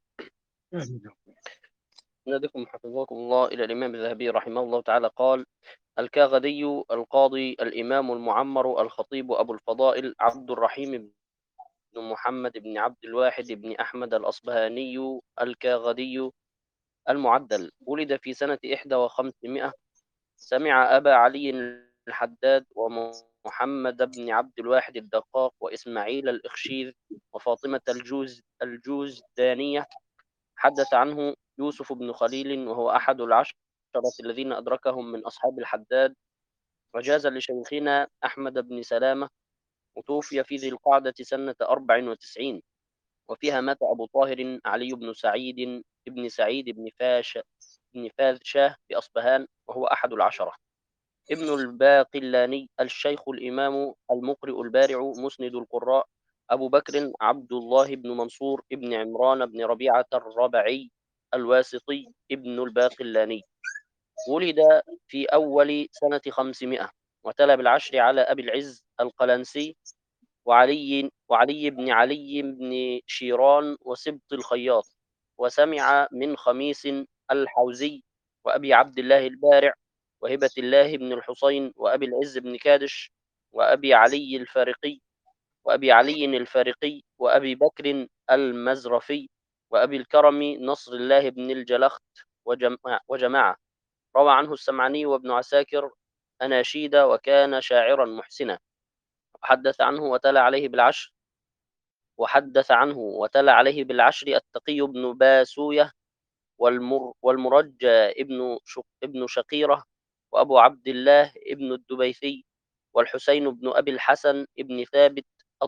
نادكم حفظكم الله إلى الإمام الذهبي رحمه الله تعالى قال: الكاغدي القاضي الإمام المعمر الخطيب أبو الفضائل عبد الرحيم بن محمد بن عبد الواحد بن أحمد الأصبهاني الكاغدي المعدل، ولد في سنة إحدى وخمسمائة. سمع أبا علي الحداد ومحمد بن عبد الواحد الدقاق وإسماعيل الإخشيذ وفاطمة الجوز الجوزدانية. حدث عنه يوسف بن خليل وهو أحد العشرة الذين أدركهم من أصحاب الحداد. وجاز لشيخنا أحمد بن سلامة، وتوفي في ذي القعدة سنة أربع وتسعين، وفيها مات أبو طاهر علي بن سعيد بن سعيد بن فاش بن فاذ شاه بأصبهان، وهو أحد العشرة. ابن الباقلاني الشيخ الإمام المقرئ البارع مسند القراء أبو بكر عبد الله بن منصور ابن عمران بن ربيعة الربعي الواسطي ابن الباقلاني، ولد في أول سنة خمسمائة، وتلا بالعشر على أبي العز القلنسي وعلي وعلي بن علي بن شيران وسبط الخياط. وسمع من خميس الحوزي وأبي عبد الله البارع وهبة الله بن الحصين وأبي العز بن كادش وأبي علي الفارقي وأبي علي الفارقي وأبي بكر المزرفي وأبي الكرم نصر الله بن الجلخت وجماعة. روى عنه السمعاني وابن عساكر أناشيد، وكان شاعرا محسنا. وحدث عنه وتلا عليه بالعشر وحدث عنه وتلا عليه بالعشر التقي بن باسوية والمر والمرجى ابن شق ابن شقيرة وأبو عبد الله ابن الدبيثي والحسين بن أبي الحسن ابن ثابت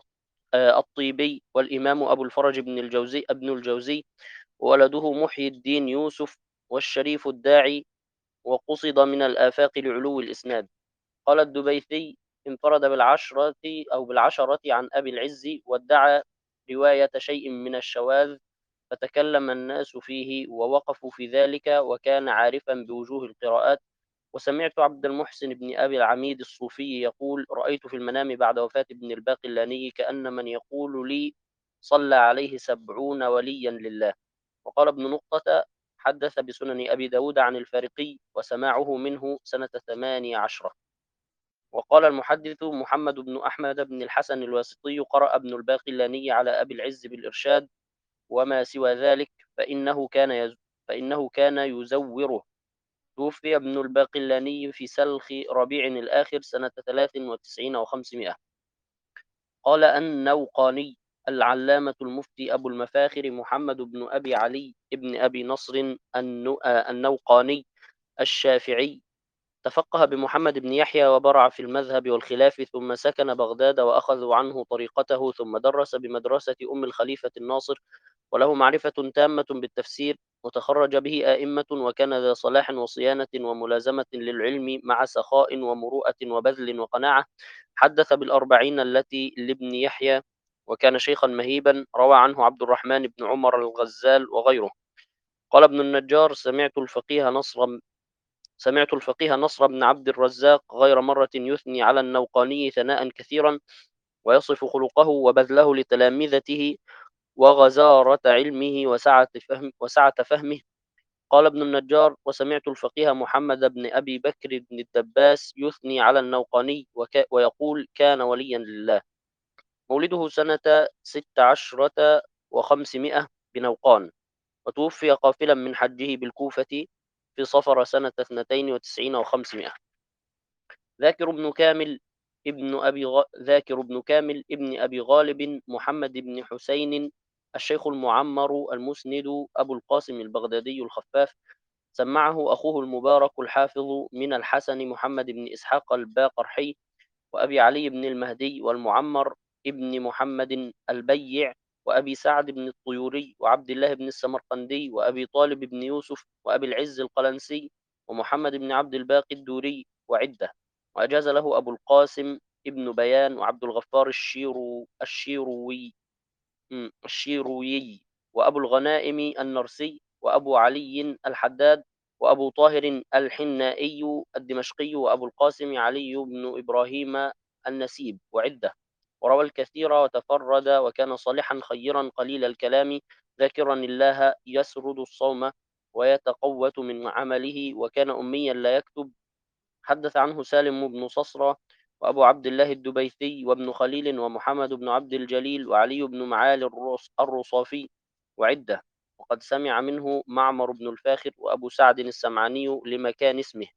الطيبي والإمام أبو الفرج ابن الجوزي ابن الجوزي وولده محي الدين يوسف والشريف الداعي، وقصد من الآفاق لعلو الإسناد. قال الدبيثي: انفرد بالعشرة أو بالعشرة عن أبي العز، وادعى رواية شيء من الشواذ، فتكلم الناس فيه ووقفوا في ذلك، وكان عارفا بوجوه القراءات. وسمعت عبد المحسن بن أبي العميد الصوفي يقول: رأيت في المنام بعد وفاة ابن الباقلاني كأن من يقول لي: صلى عليه سبعون وليا لله. وقال ابن نقطة: حدث بسنن أبي داود عن الفارقي، وسماعه منه سنة ثمانية عشرة. وقال المحدث محمد بن أحمد بن الحسن الواسطي: قرأ ابن الباقلاني على أبي العز بالإرشاد، وما سوى ذلك فإنه كان يز... فإنه كان يزوره. توفي ابن الباقلاني في سلخ ربيع الآخر سنة ثلاث وتسعين وخمسمائة. قال النوقاني العلامة المفتي أبو المفاخر محمد بن أبي علي ابن أبي نصر النوقاني الشافعي: تفقه بمحمد بن يحيى وبرع في المذهب والخلاف، ثم سكن بغداد وأخذوا عنه طريقته، ثم درس بمدرسة أم الخليفة الناصر، وله معرفة تامة بالتفسير، وتخرج به آئمة، وكان ذا صلاح وصيانة وملازمة للعلم مع سخاء ومروءة وبذل وقناعة. حدث بالأربعين التي لابن يحيى، وكان شيخا مهيبا، روى عنه عبد الرحمن بن عمر الغزال وغيره. قال ابن النجار: سمعت الفقيه نصر سمعت الفقيه نصر بن عبد الرزاق غير مرة يثني على النوقاني ثناء كثيرا، ويصف خلقه وبذله لتلامذته وغزارة علمه وسعة فهم وسعة فهمه. قال ابن النجار: وسمعت الفقيه محمد بن أبي بكر بن الدباس يثني على النوقاني وك... ويقول: كان وليا لله. مولده سنة ست عشرة وخمسمائة بنوقان، وتوفي قافلا من حجه بالكوفة في صفر سنة اثنتين وتسعين وخمسمائة. ذاكر بن كامل ابن أبي غ... ذاكر بن كامل ابن أبي غالب محمد بن حسين الشيخ المعمر المسند أبو القاسم البغدادي الخفاف، سمعه أخوه المبارك الحافظ من الحسن محمد بن إسحاق الباقرحي، وأبي علي بن المهدي، والمعمر ابن محمد البيع، وأبي سعد بن الطيوري، وعبد الله بن السمرقندي، وأبي طالب بن يوسف، وأبي العز القلنسي، ومحمد بن عبد الباقي الدوري، وعدة. وأجاز له أبو القاسم ابن بيان، وعبد الغفار الشيرو الشيروي الشيروي، وأبو الغنائم النرسي، وأبو علي الحداد، وأبو طاهر الحنائي الدمشقي، وأبو القاسم علي بن إبراهيم النسيب، وعدة. وروى الكثير وتفرد، وكان صالحا خيرا قليل الكلام، ذاكرا الله، يسرد الصوم ويتقوت من عمله، وكان أميا لا يكتب. حدث عنه سالم بن صصرة، وأبو عبد الله الدبيثي، وابن خليل، ومحمد بن عبد الجليل، وعلي بن معالي الرصافي، وعدة. وقد سمع منه معمر بن الفاخر وأبو سعد السمعاني لمكان اسمه.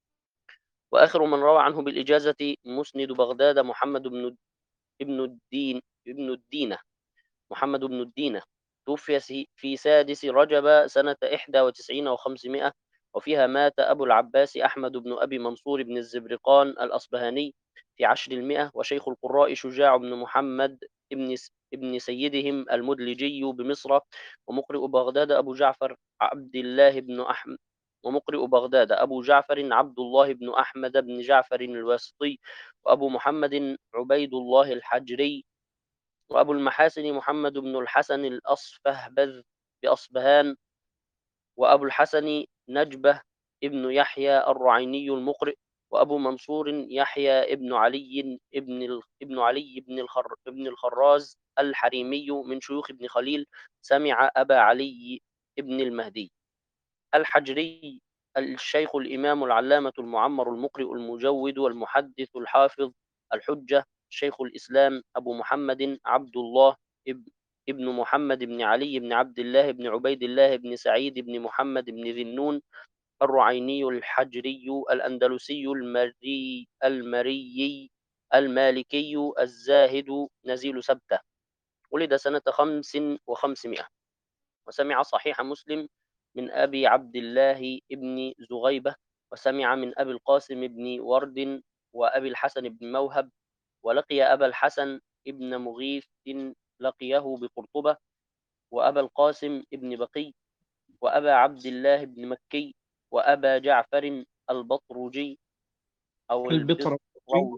وآخر من روى عنه بالإجازة مسند بغداد محمد بن ابن الدين ابن الدينة محمد بن الدينة، توفي في سادس رجب سنة إحدى وتسعين وخمسمائة، وفيها مات أبو العباس أحمد بن أبي منصور بن الزبرقان الأصبهاني في عشر المئة. وشيخ القراء شجاع بن محمد ابن ابن سيدهم المدلجي بمصر، ومقرئ بغداد أبو جعفر عبد الله بن أحمد ومقرئ بغداد أبو جعفر عبد الله بن أحمد بن جعفر الواسطي، وأبو محمد عبيد الله الحجري، وأبو المحاسن محمد بن الحسن الأصفهبذ بأصبهان، وأبو الحسن نجبة ابن يحيى الرعيني المقرئ، وأبو منصور يحيى ابن علي ابن ابن علي ابن الخر ابن الخراز الحريمي من شيوخ ابن خليل، سمع أبا علي ابن المهدي الحجري الشيخ الإمام العلامة المعمر المقرئ المجود والمحدث الحافظ الحجة شيخ الإسلام أبو محمد عبد الله ابن محمد بن علي بن عبد الله بن عبيد الله بن سعيد بن محمد بن ذي النون الرعيني الحجري الأندلسي المري المري المالكي الزاهد نزيل سبتة، ولد سنة خمس وخمسمائة. وسمع صحيح مسلم من أبي عبد الله ابن زغيبة، وسمع من أبي القاسم بن ورد، وأبي الحسن بن موهب، ولقي أبا الحسن ابن مغيث لقيه بقرطبة، وأبا القاسم ابن بقي، وأبا عبد الله بن مكي، وأبا جعفر البطرجي أو البطرة. البطروجي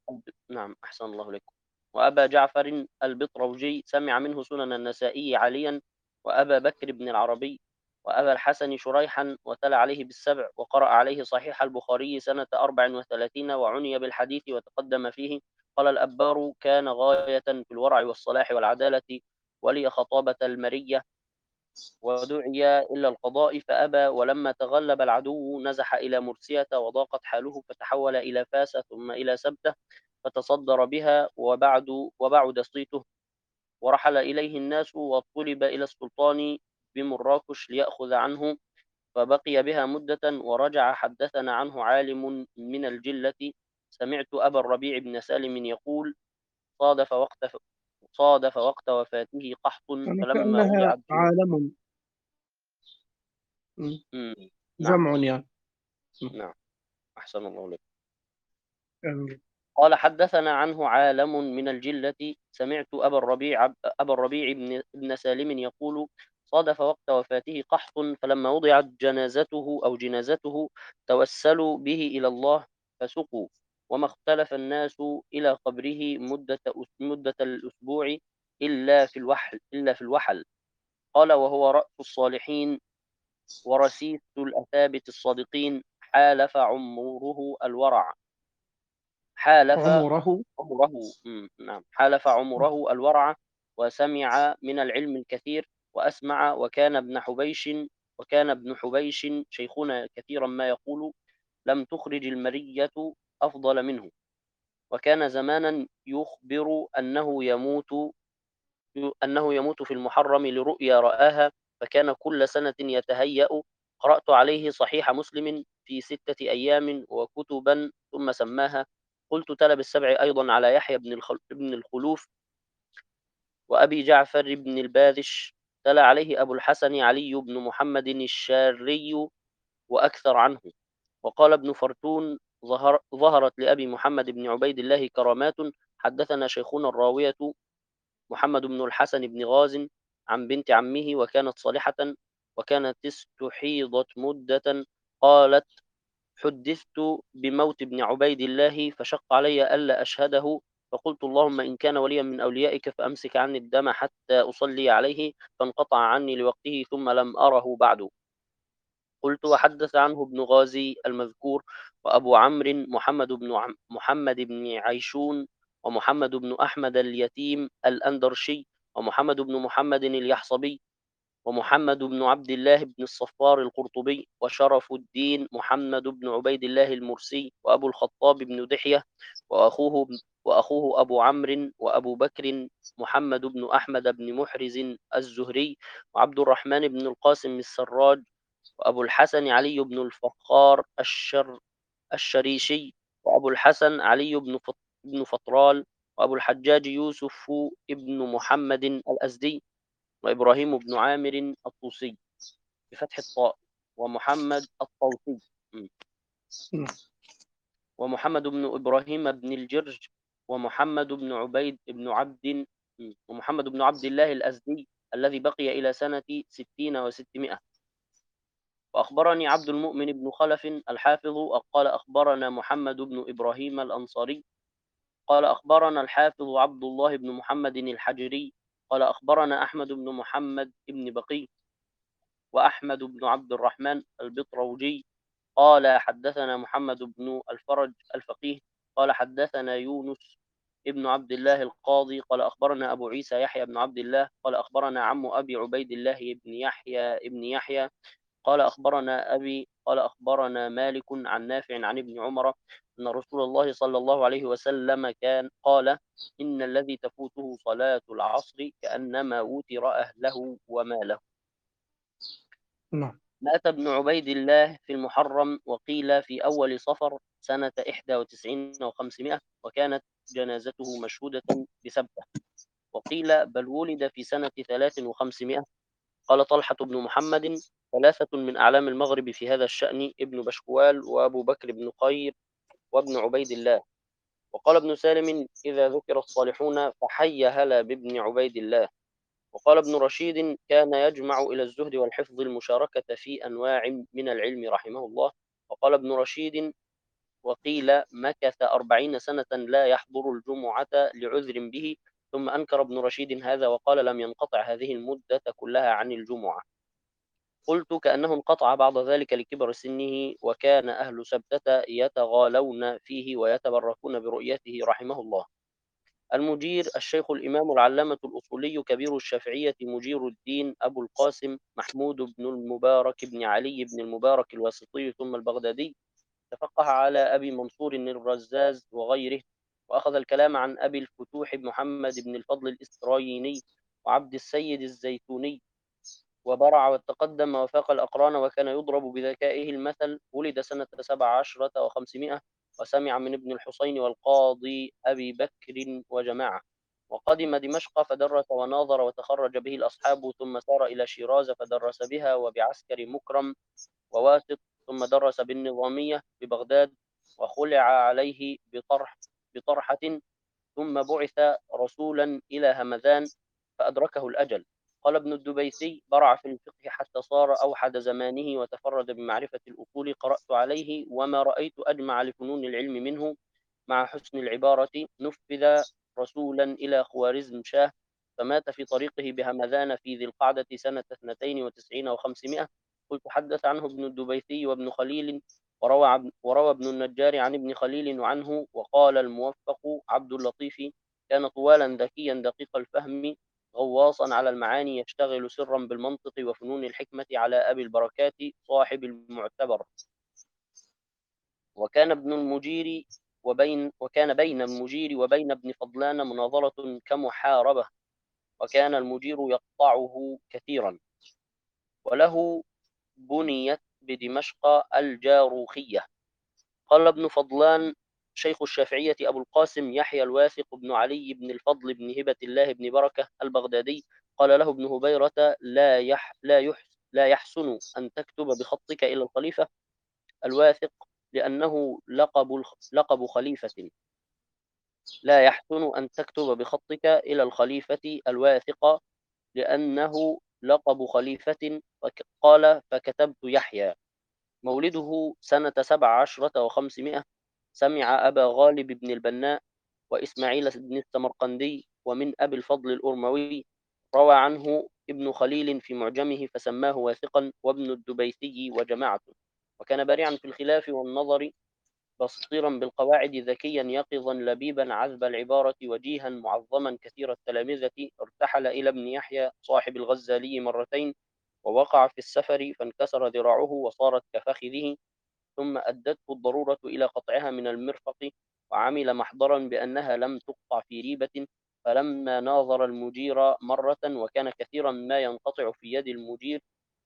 نعم أحسن الله إليكم. وأبا جعفر البطروجي سمع منه سنن النسائي عليا، وأبا بكر بن العربي، وأبا الحسن شريحا، وتلا عليه بالسبع، وقرأ عليه صحيح البخاري سنة أربع وثلاثين، وعني بالحديث وتقدم فيه. قال الأبار: كان غاية في الورع والصلاح والعدالة، ولي خطابة المرية، ودعي إلى القضاء فأبى، ولما تغلب العدو نزح إلى مرسية، وضاقت حاله فتحول إلى فاس ثم إلى سبتة، فتصدر بها، وبعد وبعد صيته، ورحل إليه الناس، وطلب إلى السلطان بمراكش ليأخذ عنه، فبقي بها مدة ورجع. حدثنا عنه عالم من الجلة، سمعت أبا الربيع بن سالم يقول: صادف وقت صادف وقت وفاته قحط، يعني فلما كأنها وضعت جنازته. عالم. م. مم. نعم جمع يعني. م. نعم أحسن الله لك. آمين. قال: حدثنا عنه عالم من الجلة، سمعت أبا الربيع أبا الربيع بن بن سالم يقول: صادف وقت وفاته قحط، فلما وضعت جنازته أو جنازته توسلوا به إلى الله فسقوا، وما اختلف الناس إلى قبره مدة أس- مدة الأسبوع إلا في الوحل إلا في الوحل. قال: وهو رأس الصالحين ورسيس الأثابت الصادقين، حالف عمره الورع حالف عمره. عمره إمم، نعم، حالف عمره الورع، وسمع من العلم الكثير، وأسمع. وكان ابن حبيش وكان ابن حبيش شيخنا كثيرا ما يقول: لم تخرج المرية أفضل منه. وكان زمانا يخبر أنه يموت أنه يموت في المحرم لرؤيا رآها، فكان كل سنة يتهيأ. قرأت عليه صحيح مسلم في ستة أيام وكتبا ثم سماها. قلت: تلا بالسبع أيضا على يحيى بن الخل... بن الخلوف، وأبي جعفر بن الباذش، تلا عليه أبو الحسن علي بن محمد الشاري، وأكثر عنه. وقال ابن فرتون: ظهر ظهرت لأبي محمد بن عبيد الله كرامات. حدثنا شيخنا الراوية محمد بن الحسن بن غاز عن بنت عمه، وكانت صالحة، وكانت استحيضت مدة. قالت: حدثت بموت ابن عبيد الله، فشق علي ألا أشهده، فقلت: اللهم إن كان وليا من أوليائك فأمسك عني الدم حتى أصلي عليه، فانقطع عني لوقته ثم لم أره بعد. قلت: وحدث عنه ابن غازي المذكور، وأبو عمرو محمد بن عم محمد بن عيشون، ومحمد بن أحمد اليتيم الأندرشي، ومحمد بن محمد اليحصبي، ومحمد بن عبد الله بن الصفار القرطبي، وشرف الدين محمد بن عبيد الله المرسي، وأبو الخطاب بن دحية، وأخوه وأخوه أبو عمرو، وأبو بكر محمد بن أحمد بن محرز الزهري، وعبد الرحمن بن القاسم السراج، وأبو الحسن علي بن الفخار الشر الشريشي، وأبو الحسن علي بن فط- بن فطرال، وأبو الحجاج يوسف بن محمد الأزدي، وإبراهيم بن عامر الطوسي بفتح الطاء، ومحمد الطوسي م. م. ومحمد بن إبراهيم بن الجرج، ومحمد بن عبيد بن عبد م. ومحمد بن عبد الله الأزدي الذي بقي إلى سنة ستين وستمائة. وأخبرني عبد المؤمن بن خلف الحافظ قال: أخبرنا محمد بن إبراهيم الأنصاري قال: أخبرنا الحافظ عبد الله بن محمد الحجري قال: أخبرنا أحمد بن محمد بن بقي، وأحمد بن عبد الرحمن البطروجي قال: حدثنا محمد بن الفرج الفقيه قال: حدثنا يونس ابن عبد الله القاضي قال: أخبرنا أبو عيسى يحيى بن عبد الله قال: أخبرنا عم أبي عبيد الله بن يحيى بن يحيى قال: أخبرنا أبي قال: أخبرنا مالك عن نافع عن ابن عمر أن رسول الله صلى الله عليه وسلم كان قال: إن الذي تفوته صلاة العصر كأنما وتر أهله وماله. نعم. مات ابن عبيد الله في المحرم، وقيل في أول صفر سنة إحدى وتسعين وخمسمائة، وكانت جنازته مشهودة بسبتة، وقيل بل ولد في سنة ثلاث وخمسمائة. قال طلحة بن محمد: ثلاثة من أعلام المغرب في هذا الشأن: ابن بشكوال، وأبو بكر بن قير، وابن عبيد الله. وقال ابن سالم: إذا ذكر الصالحون فحي هلا بابن عبيد الله. وقال ابن رشيد: كان يجمع إلى الزهد والحفظ المشاركة في أنواع من العلم رحمه الله. وقال ابن رشيد: وقيل مكث أربعين سنة لا يحضر الجمعة لعذر به، ثم أنكر ابن رشيد هذا وقال لم ينقطع هذه المدة كلها عن الجمعة. قلت كأنه انقطع بعض ذلك لكبر سنه، وكان أهل سبتة يتغالون فيه ويتبركون برؤيته رحمه الله. المجير الشيخ الإمام العلامة الأصولي كبير الشافعية مجير الدين أبو القاسم محمود بن المبارك بن علي بن المبارك الواسطي ثم البغدادي، تفقه على أبي منصور الرزاز وغيره، وأخذ الكلام عن أبي الفتوح محمد بن الفضل الإسرائيلي وعبد السيد الزيتوني، وبرع وتقدم وفاق الأقران، وكان يضرب بذكائه المثل. ولد سنة سبع عشرة وخمسمائة، وسمع من ابن الحسين والقاضي أبي بكر وجماعة، وقدم دمشق فدرس وناظر وتخرج به الأصحاب، ثم سار إلى شيراز فدرس بها وبعسكر مكرم وواسط، ثم درس بالنظامية ببغداد، وخلع عليه بطرح بطرحة، ثم بعث رسولا إلى همذان فأدركه الأجل. قال ابن الدبيسي برع في الفقه حتى صار أوحد زمانه وتفرد بمعرفة الأصول، قرأت عليه وما رأيت أجمع لفنون العلم منه، مع حسن العبارة. نفذ رسولا إلى خوارزم شاه، فمات في طريقه بهمذان في ذي القعدة سنة اثنتين وتسعين وخمسمائة. قلت حدث عنه ابن الدبيسي وابن خليل، وروى, وروى ابن النجار عن ابن خليل عنه. وقال الموفق عبد اللطيف كان طوالا ذكيا دقيق الفهم، غواصا على المعاني، يشتغل سرا بالمنطق وفنون الحكمة على أبي البركات صاحب المعتبر. وكان ابن المجير وبين وكان بين المجير وبين ابن فضلان مناظرة كمحاربة، وكان المجير يقطعه كثيرا. وله بنيت بدمشق الجاروخية. قال ابن فضلان شيخ الشافعية أبو القاسم يحيى الواثق بن علي بن الفضل بن هبة الله بن بركة البغدادي، قال له ابن هبيرة لا يح لا يحس لا يحسن أن تكتب بخطك إلى الخليفة الواثق، لأنه لقب لقب خليفة لا يحسن أن تكتب بخطك إلى الخليفة الواثق لأنه لقب خليفة. قال فكتبت يحيى. مولده سنة سبع عشرة وخمسمائة. سمع أبا غالب بن البناء وإسماعيل بن السمرقندي ومن أبي الفضل الأرموي. روى عنه ابن خليل في معجمه فسماه واثقا، وابن الدبيثي وجماعته. وكان بارعا في الخلاف والنظر، بصيرا بالقواعد، ذكيا يقظا لبيبا عذب العبارة، وجيها معظما كثير التلامذة. ارتحل إلى ابن يحيى صاحب الغزالي مرتين، ووقع في السفر فانكسر ذراعه وصارت كفخذه، ثم أدته الضرورة إلى قطعها من المرفق، وعمل محضرا بأنها لم تقطع في ريبة. فلما ناظر المجير مرة، وكان كثيرا ما ينقطع في يد المجير،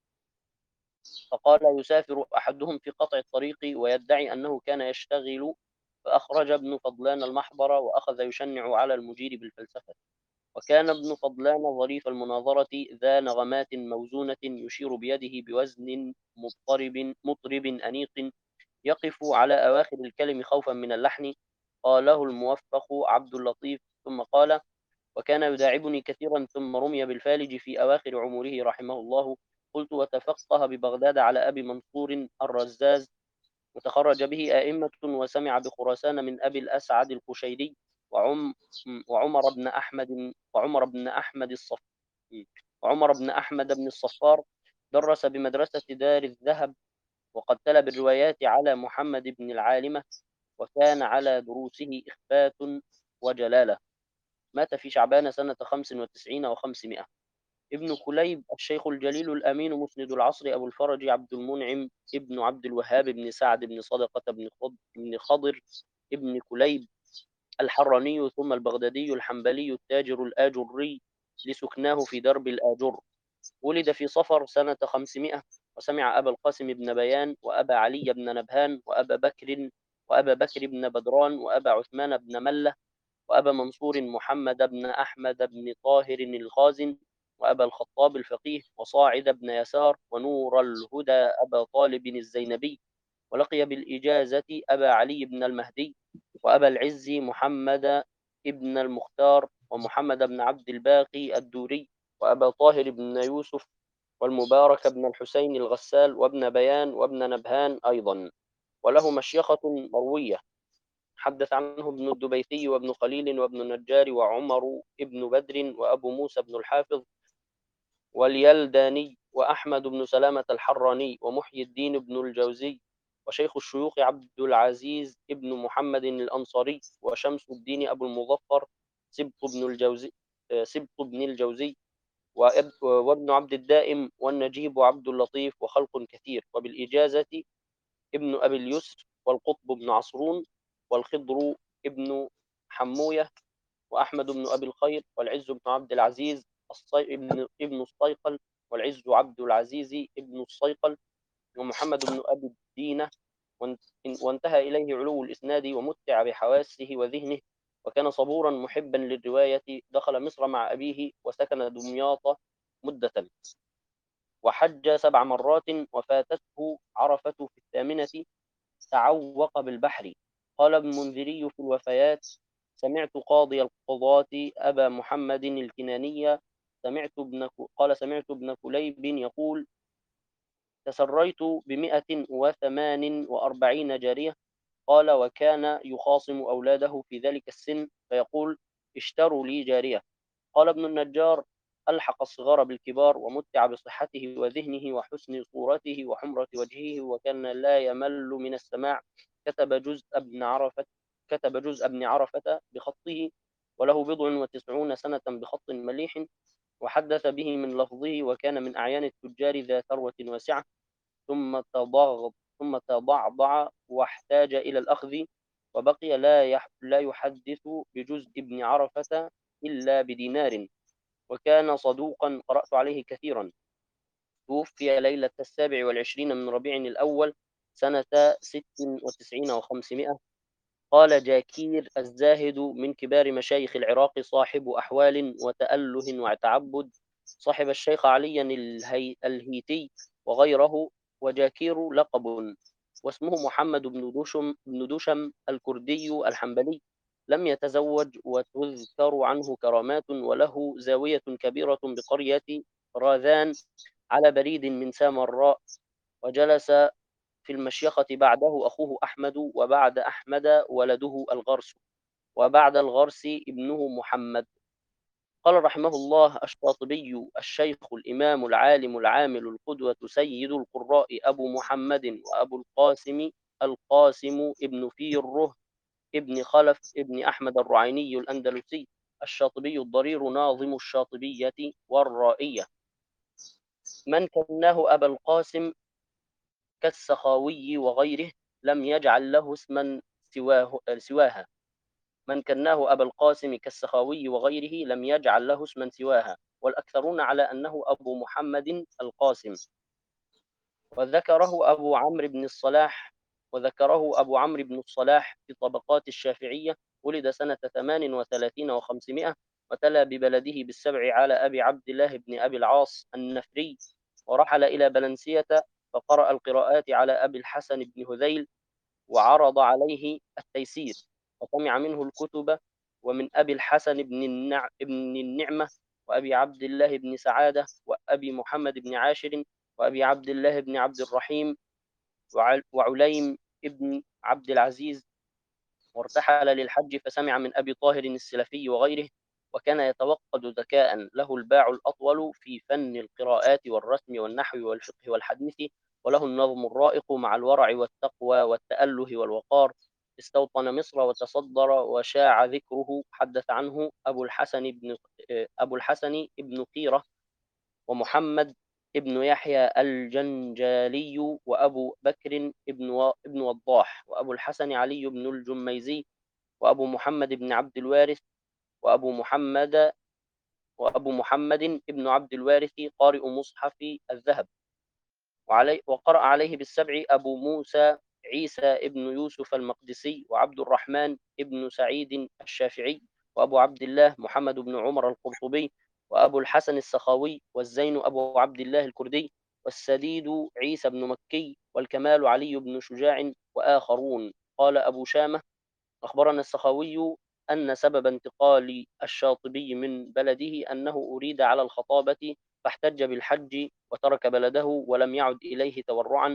فقال يسافر أحدهم في قطع الطريق ويدعي أنه كان يشتغل، فأخرج ابن فضلان المحضر وأخذ يشنع على المجير بالفلسفة. وكان ابن فضلان ظريف المناظرة ذا نغمات موزونة، يشير بيده بوزن مضطرب مطرب أنيق، يقف على أواخر الكلم خوفا من اللحن. قاله الموفق عبد اللطيف. ثم قال وكان يداعبني كثيرا، ثم رمي بالفالج في أواخر عمره رحمه الله. قلت وتفقه ببغداد على أبي منصور الرزاز، وتخرج به أئمة، وسمع بخراسان من أبي الأسعد القشيري وعم وعمر بن أحمد وعمر بن أحمد الصف وعمر بن أحمد بن الصفار. درس بمدرسة دار الذهب، وقد تلا بالروايات على محمد بن العالمة، وكان على دروسه إخبات وجلالة. مات في شعبان سنة خمس وتسعين وخمسمائة. ابن كليب الشيخ الجليل الأمين مسند العصر أبو الفرج عبد المنعم ابن عبد الوهاب بن سعد بن صدقة بن بن خضر ابن كليب الحراني ثم البغدادي الحنبلي التاجر الآجري لسكناه في درب الآجر. ولد في صفر سنة خمسمائة، وسمع أبا القاسم بن بيان وأبا علي بن نبهان وأبا بكر وأبا بكر بن بدران وأبا عثمان بن ملة وأبا منصور محمد بن أحمد بن طاهر الخازن وأبا الخطاب الفقيه وصاعد بن يسار ونور الهدى أبا طالب الزينبي. ولقي بالإجازة أبا علي بن المهدي وأبا العز محمد ابن المختار ومحمد بن عبد الباقي الدوري وأبا طاهر بن يوسف والمبارك بن الحسين الغسال وابن بيان وابن نبهان أيضا. وله مشيخة مروية حدث عنه ابن الدبيثي وابن خليل وابن النجار وعمر ابن بدر وأبو موسى بن الحافظ واليلداني وأحمد بن سلامة الحراني ومحيي الدين بن الجوزي وشيخ الشيوخ عبد العزيز ابن محمد الأنصاري وشمس الدين أبو المظفر سبط بن الجوزي سبط بن الجوزي وابن عبد الدائم والنجيب عبد اللطيف وخلق كثير، وبالإجازة ابن أبي اليسر والقطب بن عصرون والخضر ابن حموية وأحمد بن أبي الخير والعز بن عبد العزيز ابن ابن الصيقل والعز عبد العزيز ابن الصيقل ومحمد بن أبي الدينة، وانتهى إليه علو الإسناد ومتع بحواسه وذهنه، وكان صبورا محبا للرواية. دخل مصر مع أبيه وسكن دمياط مدة، وحج سبع مرات، وفاتته عرفة في الثامنة، تعوق بالبحر. قال ابن المنذري في الوفيات: سمعت قاضي القضاة أبا محمد الكناني سمعت ابن قال سمعت ابن كليب يقول: تسريت بمئة وثمان وأربعين جارية. قال: وكان يخاصم أولاده في ذلك السن فيقول: اشتروا لي جارية. قال ابن النجار: ألحق الصغار بالكبار، ومتع بصحته وذهنه وحسن صورته وحمرة وجهه، وكان لا يمل من السماع. كتب جزء ابن عرفة كتب جزء ابن عرفة بخطه، وله بضع وتسعون سنة بخط مليح، وحدث به من لفظه، وكان من أعيان التجار ذا ثروة واسعة. ثم تضاغ ثم تضعضع واحتاج إلى الأخذ، وبقي لا يح... لا يحدث بجزء ابن عرفة إلا بدينار، وكان صدوقا قرأت عليه كثيرا. توفي ليلة السابع والعشرين من ربيع الأول سنة ست وتسعين وخمسمائة. قال جاكير الزاهد من كبار مشايخ العراق، صاحب أحوال وتأله وتعبد، صاحب الشيخ عليا الهي... الهيتي وغيره. وجاكير لقب، واسمه محمد بن دوشم بن دوشم الكردي الحنبلي. لم يتزوج، وتذكر عنه كرامات، وله زاوية كبيرة بقرية راذان على بريد من سامراء. وجلس في المشيخة بعده أخوه أحمد، وبعد أحمد ولده الغرس، وبعد الغرس ابنه محمد. قال رحمه الله الشاطبي: الشيخ الإمام العالم العامل القدوة سيد القراء أبو محمد وأبو القاسم القاسم ابن فيره ابن خلف ابن أحمد الرعيني الأندلسي الشاطبي الضرير ناظم الشاطبية والرائية. من كناه أبا القاسم كالسخاوي وغيره لم يجعل له اسما سواه سواها من كناه أبا القاسم كالسخاوي وغيره لم يجعل له اسما سواها، والأكثرون على أنه أبو محمد القاسم. وذكره أبو عمرو بن الصلاح وذكره أبو عمرو بن الصلاح في طبقات الشافعية. ولد سنة ثمان وثلاثين وخمسمائة، وتلا ببلده بالسبع على أبي عبد الله بن أبي العاص النفري، ورحل إلى بلنسية فقرأ القراءات على أبي الحسن بن هذيل، وعرض عليه التيسير، وسمع منه الكتب، ومن أبي الحسن بن, النع... بن النعمة، وأبي عبد الله بن سعادة، وأبي محمد بن عاشر، وأبي عبد الله بن عبد الرحيم، وعل... وعليم بن عبد العزيز. وارتحل للحج فسمع من أبي طاهر السلفي وغيره، وكان يتوقد ذكاء، له الباع الأطول في فن القراءات والرسم والنحو والفقه والحديث، وله النظم الرائق مع الورع والتقوى والتأله والوقار. استوطن مصر وتصدر وشاع ذكره. حدث عنه أبو الحسن بن أبو الحسن بن قيرة، ومحمد ابن يحيى الجنجالي، وأبو بكر ابن و... ابن وضاح، وأبو الحسن علي بن الجميزي، وأبو محمد بن عبد الوارث، وأبو محمد وأبو محمد ابن عبد الوارث قارئ مصحف الذهب. وعلي وقرأ عليه بالسبع أبو موسى عيسى ابن يوسف المقدسي، وعبد الرحمن ابن سعيد الشافعي، وأبو عبد الله محمد بن عمر القرطبي، وأبو الحسن السخاوي، والزين أبو عبد الله الكردي، والسديد عيسى بن مكي، والكمال علي بن شجاع، وآخرون. قال أبو شامة: أخبرنا السخاوي أن سبب انتقال الشاطبي من بلده أنه أريد على الخطابة، فاحتج بالحج وترك بلده ولم يعد إليه تورعا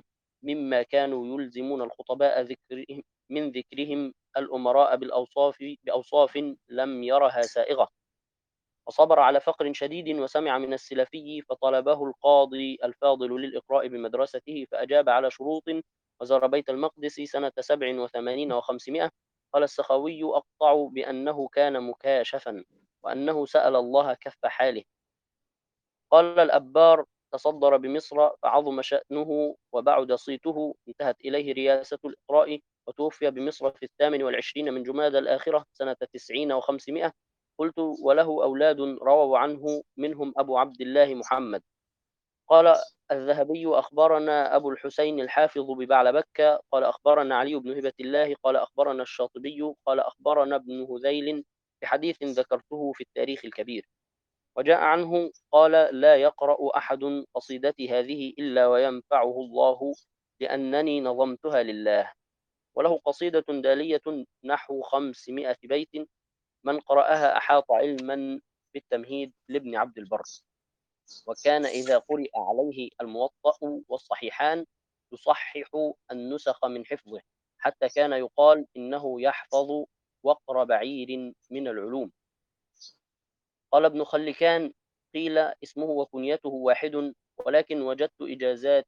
مما كانوا يلزمون الخطباء ذكرهم من ذكرهم الأمراء بالأوصاف بأوصاف لم يرها سائغة، وصبر على فقر شديد، وسمع من السلفي فطلبه القاضي الفاضل للإقراء بمدرسته، فأجاب على شروط، وزار بيت المقدس سنة سبع وثمانين وخمسمائة. قال السخاوي: أقطع بأنه كان مكاشفا، وأنه سأل الله كف حاله. قال الأبار: تصدر بمصر فعظم شأنه وبعد صيته، انتهت إليه رياسة الإقراء، وتوفي بمصر في الثامن والعشرين من جمادى الآخرة سنة تسعين وخمسمائة. قلت: وله أولاد رووا عنه، منهم أبو عبد الله محمد. قال الذهبي: أخبرنا أبو الحسين الحافظ ببعلبكة قال أخبرنا علي بن هبة الله قال أخبرنا الشاطبي قال أخبرنا ابن هذيل بحديث ذكرته في التاريخ الكبير. وجاء عنه قال: لا يقرأ أحد قصيدتي هذه إلا وينفعه الله، لأنني نظمتها لله. وله قصيدة دالية نحو خمسمائة بيت، من قرأها أحاط علما بالتمهيد لابن عبد البر. وكان إذا قرئ عليه الموطأ والصحيحان يصحح النسخ من حفظه، حتى كان يقال إنه يحفظ وقر بعير من العلوم. قال ابن خلكان: قيل اسمه وكنيته واحد، ولكن وجدت إجازات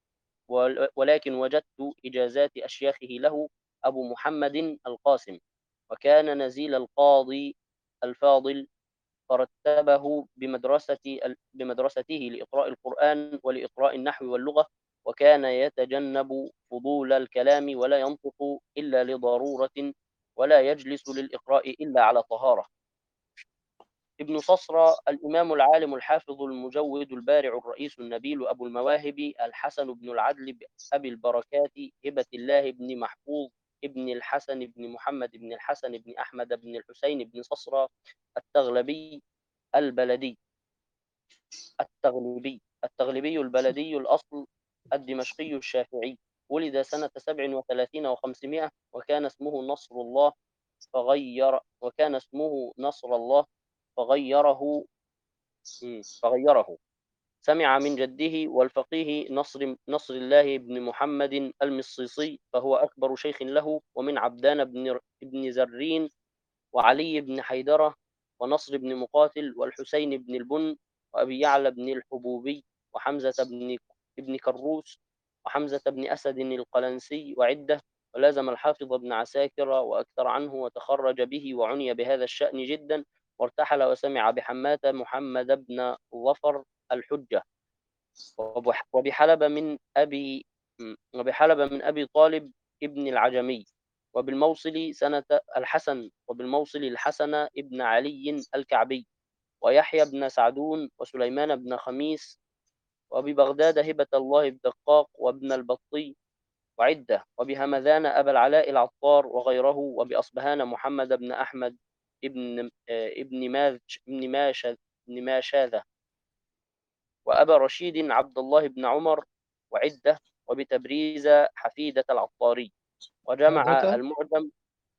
ولكن وجدت إجازات أشياخه له أبو محمد القاسم، وكان نزيل القاضي الفاضل، فرتبه بمدرسة بمدرسته لإقراء القرآن ولإقراء النحو واللغة، وكان يتجنب فضول الكلام ولا ينطق إلا لضرورة، ولا يجلس للإقراء إلا على طهارة. ابن صصرى الإمام العالم الحافظ المجود البارع الرئيس النبيل أبو المواهب الحسن بن العدل أبي البركات هبة الله بن محفوظ ابن الحسن بن محمد بن الحسن بن أحمد بن الحسين بن صصرى التغلبي البلدي التغلبي التغلبي البلدي الأصل الدمشقي الشافعي. ولد سنة سبع وثلاثين وخمسمائة، وكان اسمه نصر الله فغير وكان اسمه نصر الله فغيره فغيره سمع من جده والفقيه نصر نصر الله بن محمد المصيصي، فهو أكبر شيخ له، ومن عبدان بن ابن زرين وعلي بن حيدرة ونصر بن مقاتل والحسين بن البن وأبي يعلى بن الحبوبي وحمزة بن ابن كروس وحمزة بن أسد القلنسي وعدة. ولازم الحافظ ابن عساكر وأكثر عنه، وتخرج به وعني بهذا الشأن جدا، وارتحل وسمع بحماة محمد بن ظفر الحجة، وبحلب من أبي وبحلب من أبي طالب ابن العجمي، وبالموصل سنة الحسن وبالموصل الحسن ابن علي الكعبي، ويحيى بن سعدون وسليمان بن خميس، وببغداد هبة الله الدقاق وابن البطي وعدة، وبهمذان أبا العلاء العطار وغيره، وبأصبهان محمد بن أحمد ابن ابن ماذ ابن ماشذ ابن ماشاذة، وأبا رشيد عبد الله بن عمر وعدة، وبتبريز حفيدة العطاري. وجمع حدث المعجم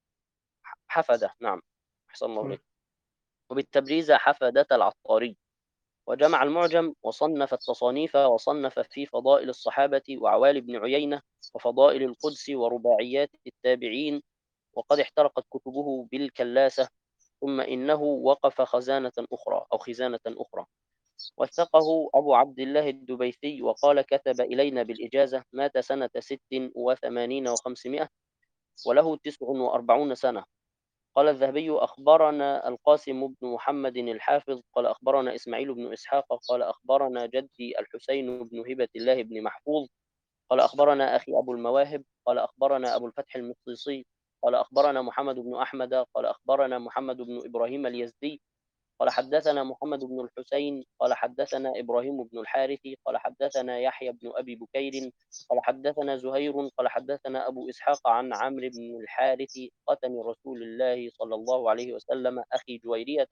حفدة نعم أحسن الله م. إليك وبالتبريز حفدة العطاري. وجمع المعجم وصنف التصانيف، وصنف في فضائل الصحابة وعوالي بن عيينة وفضائل القدس ورباعيات التابعين، وقد احترقت كتبه بالكلاسة. ثم إنه وقف خزانة أخرى أو خزانة أخرى وثقه أبو عبد الله الدبيثي، وقال: كتب إلينا بالإجازة، مات سنة ست وثمانين وخمسمائة، وله تسع وأربعون سنة. قال الذهبي: أخبرنا القاسم بن محمد الحافظ قال أخبرنا إسماعيل بن إسحاق قال أخبرنا جدي الحسين بن هبة الله بن محفوظ قال أخبرنا أخي أبو المواهب قال أخبرنا أبو الفتح المصيصي قال أخبرنا محمد بن أحمد قال أخبرنا محمد بن إبراهيم اليزدي قال حدثنا محمد بن الحسين قال حدثنا إبراهيم بن الحارث قال حدثنا يحيى بن أبي بكير قال حدثنا زهير قال حدثنا أبو إسحاق عن عمرو بن الحارث قتن رسول الله صلى الله عليه وسلم أخي جويرية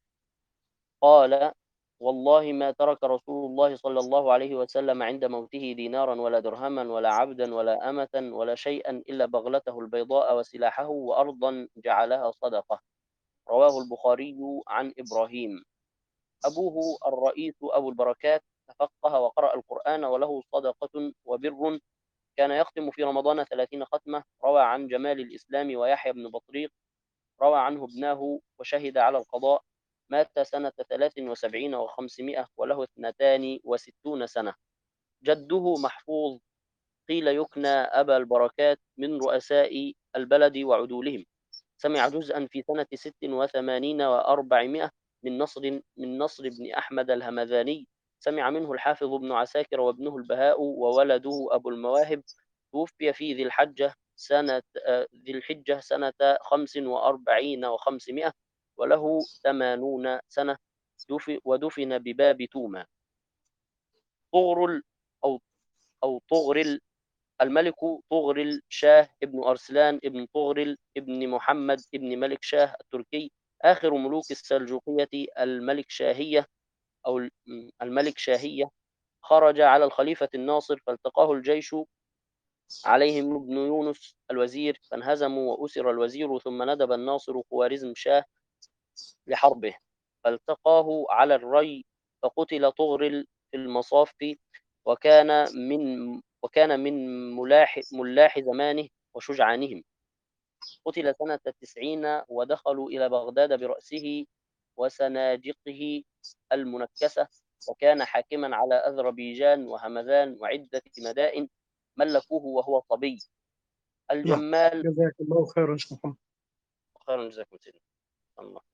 قال: والله ما ترك رسول الله صلى الله عليه وسلم عند موته دينارا ولا درهما ولا عبدا ولا أمة ولا شيئا إلا بغلته البيضاء وسلاحه وأرضا جعلها صدقة. رواه البخاري عن إبراهيم. أبوه الرئيس أبو البركات تفقه وقرأ القرآن، وله صدقة وبر، كان يختم في رمضان ثلاثين ختمة. روى عن جمال الإسلام ويحيى بن بطريق، روى عنه ابناه وشهد على القضاء. مات سنة ثلاث وسبعين وخمسمائة وله اثنتان وستون سنة. جده محفوظ قيل يكنى أبا البركات من رؤساء البلد وعدولهم. سمع جزءا في سنة ست وثمانين وأربعمائة من نصر من نصر بن أحمد الهمذاني. سمع منه الحافظ ابن عساكر وابنه البهاء وولده أبو المواهب. توفي في ذي الحجة سنة آه، ذي الحجة سنة خمس وأربعين وخمسمائة وله ثمانون سنة. دف- ودفن بباب توما. طغرل أو أو طغرل الملك طغرل شاه ابن أرسلان ابن طغرل ابن محمد ابن ملك شاه التركي، آخر ملوك السلجوقية الملك شاهية أو الملك شاهية. خرج على الخليفة الناصر فالتقاه الجيش عليهم ابن يونس الوزير فانهزموا وأسر الوزير، ثم ندب الناصر خوارزم شاه لحربه فالتقاه على الري فقتل طغرل في المصاف. وكان من وكان من ملاح ملاح زمانه وشجعانهم. قتل سنة تسعين ودخلوا إلى بغداد برأسه وسناجقه المنكسة. وكان حاكما على أذربيجان وهمذان وعدة مدائن ملكوه وهو صبي. نعم. الجمال. جزاك الله خيرا يا شيخ محمد. خيرا جزاكم سيدنا الله.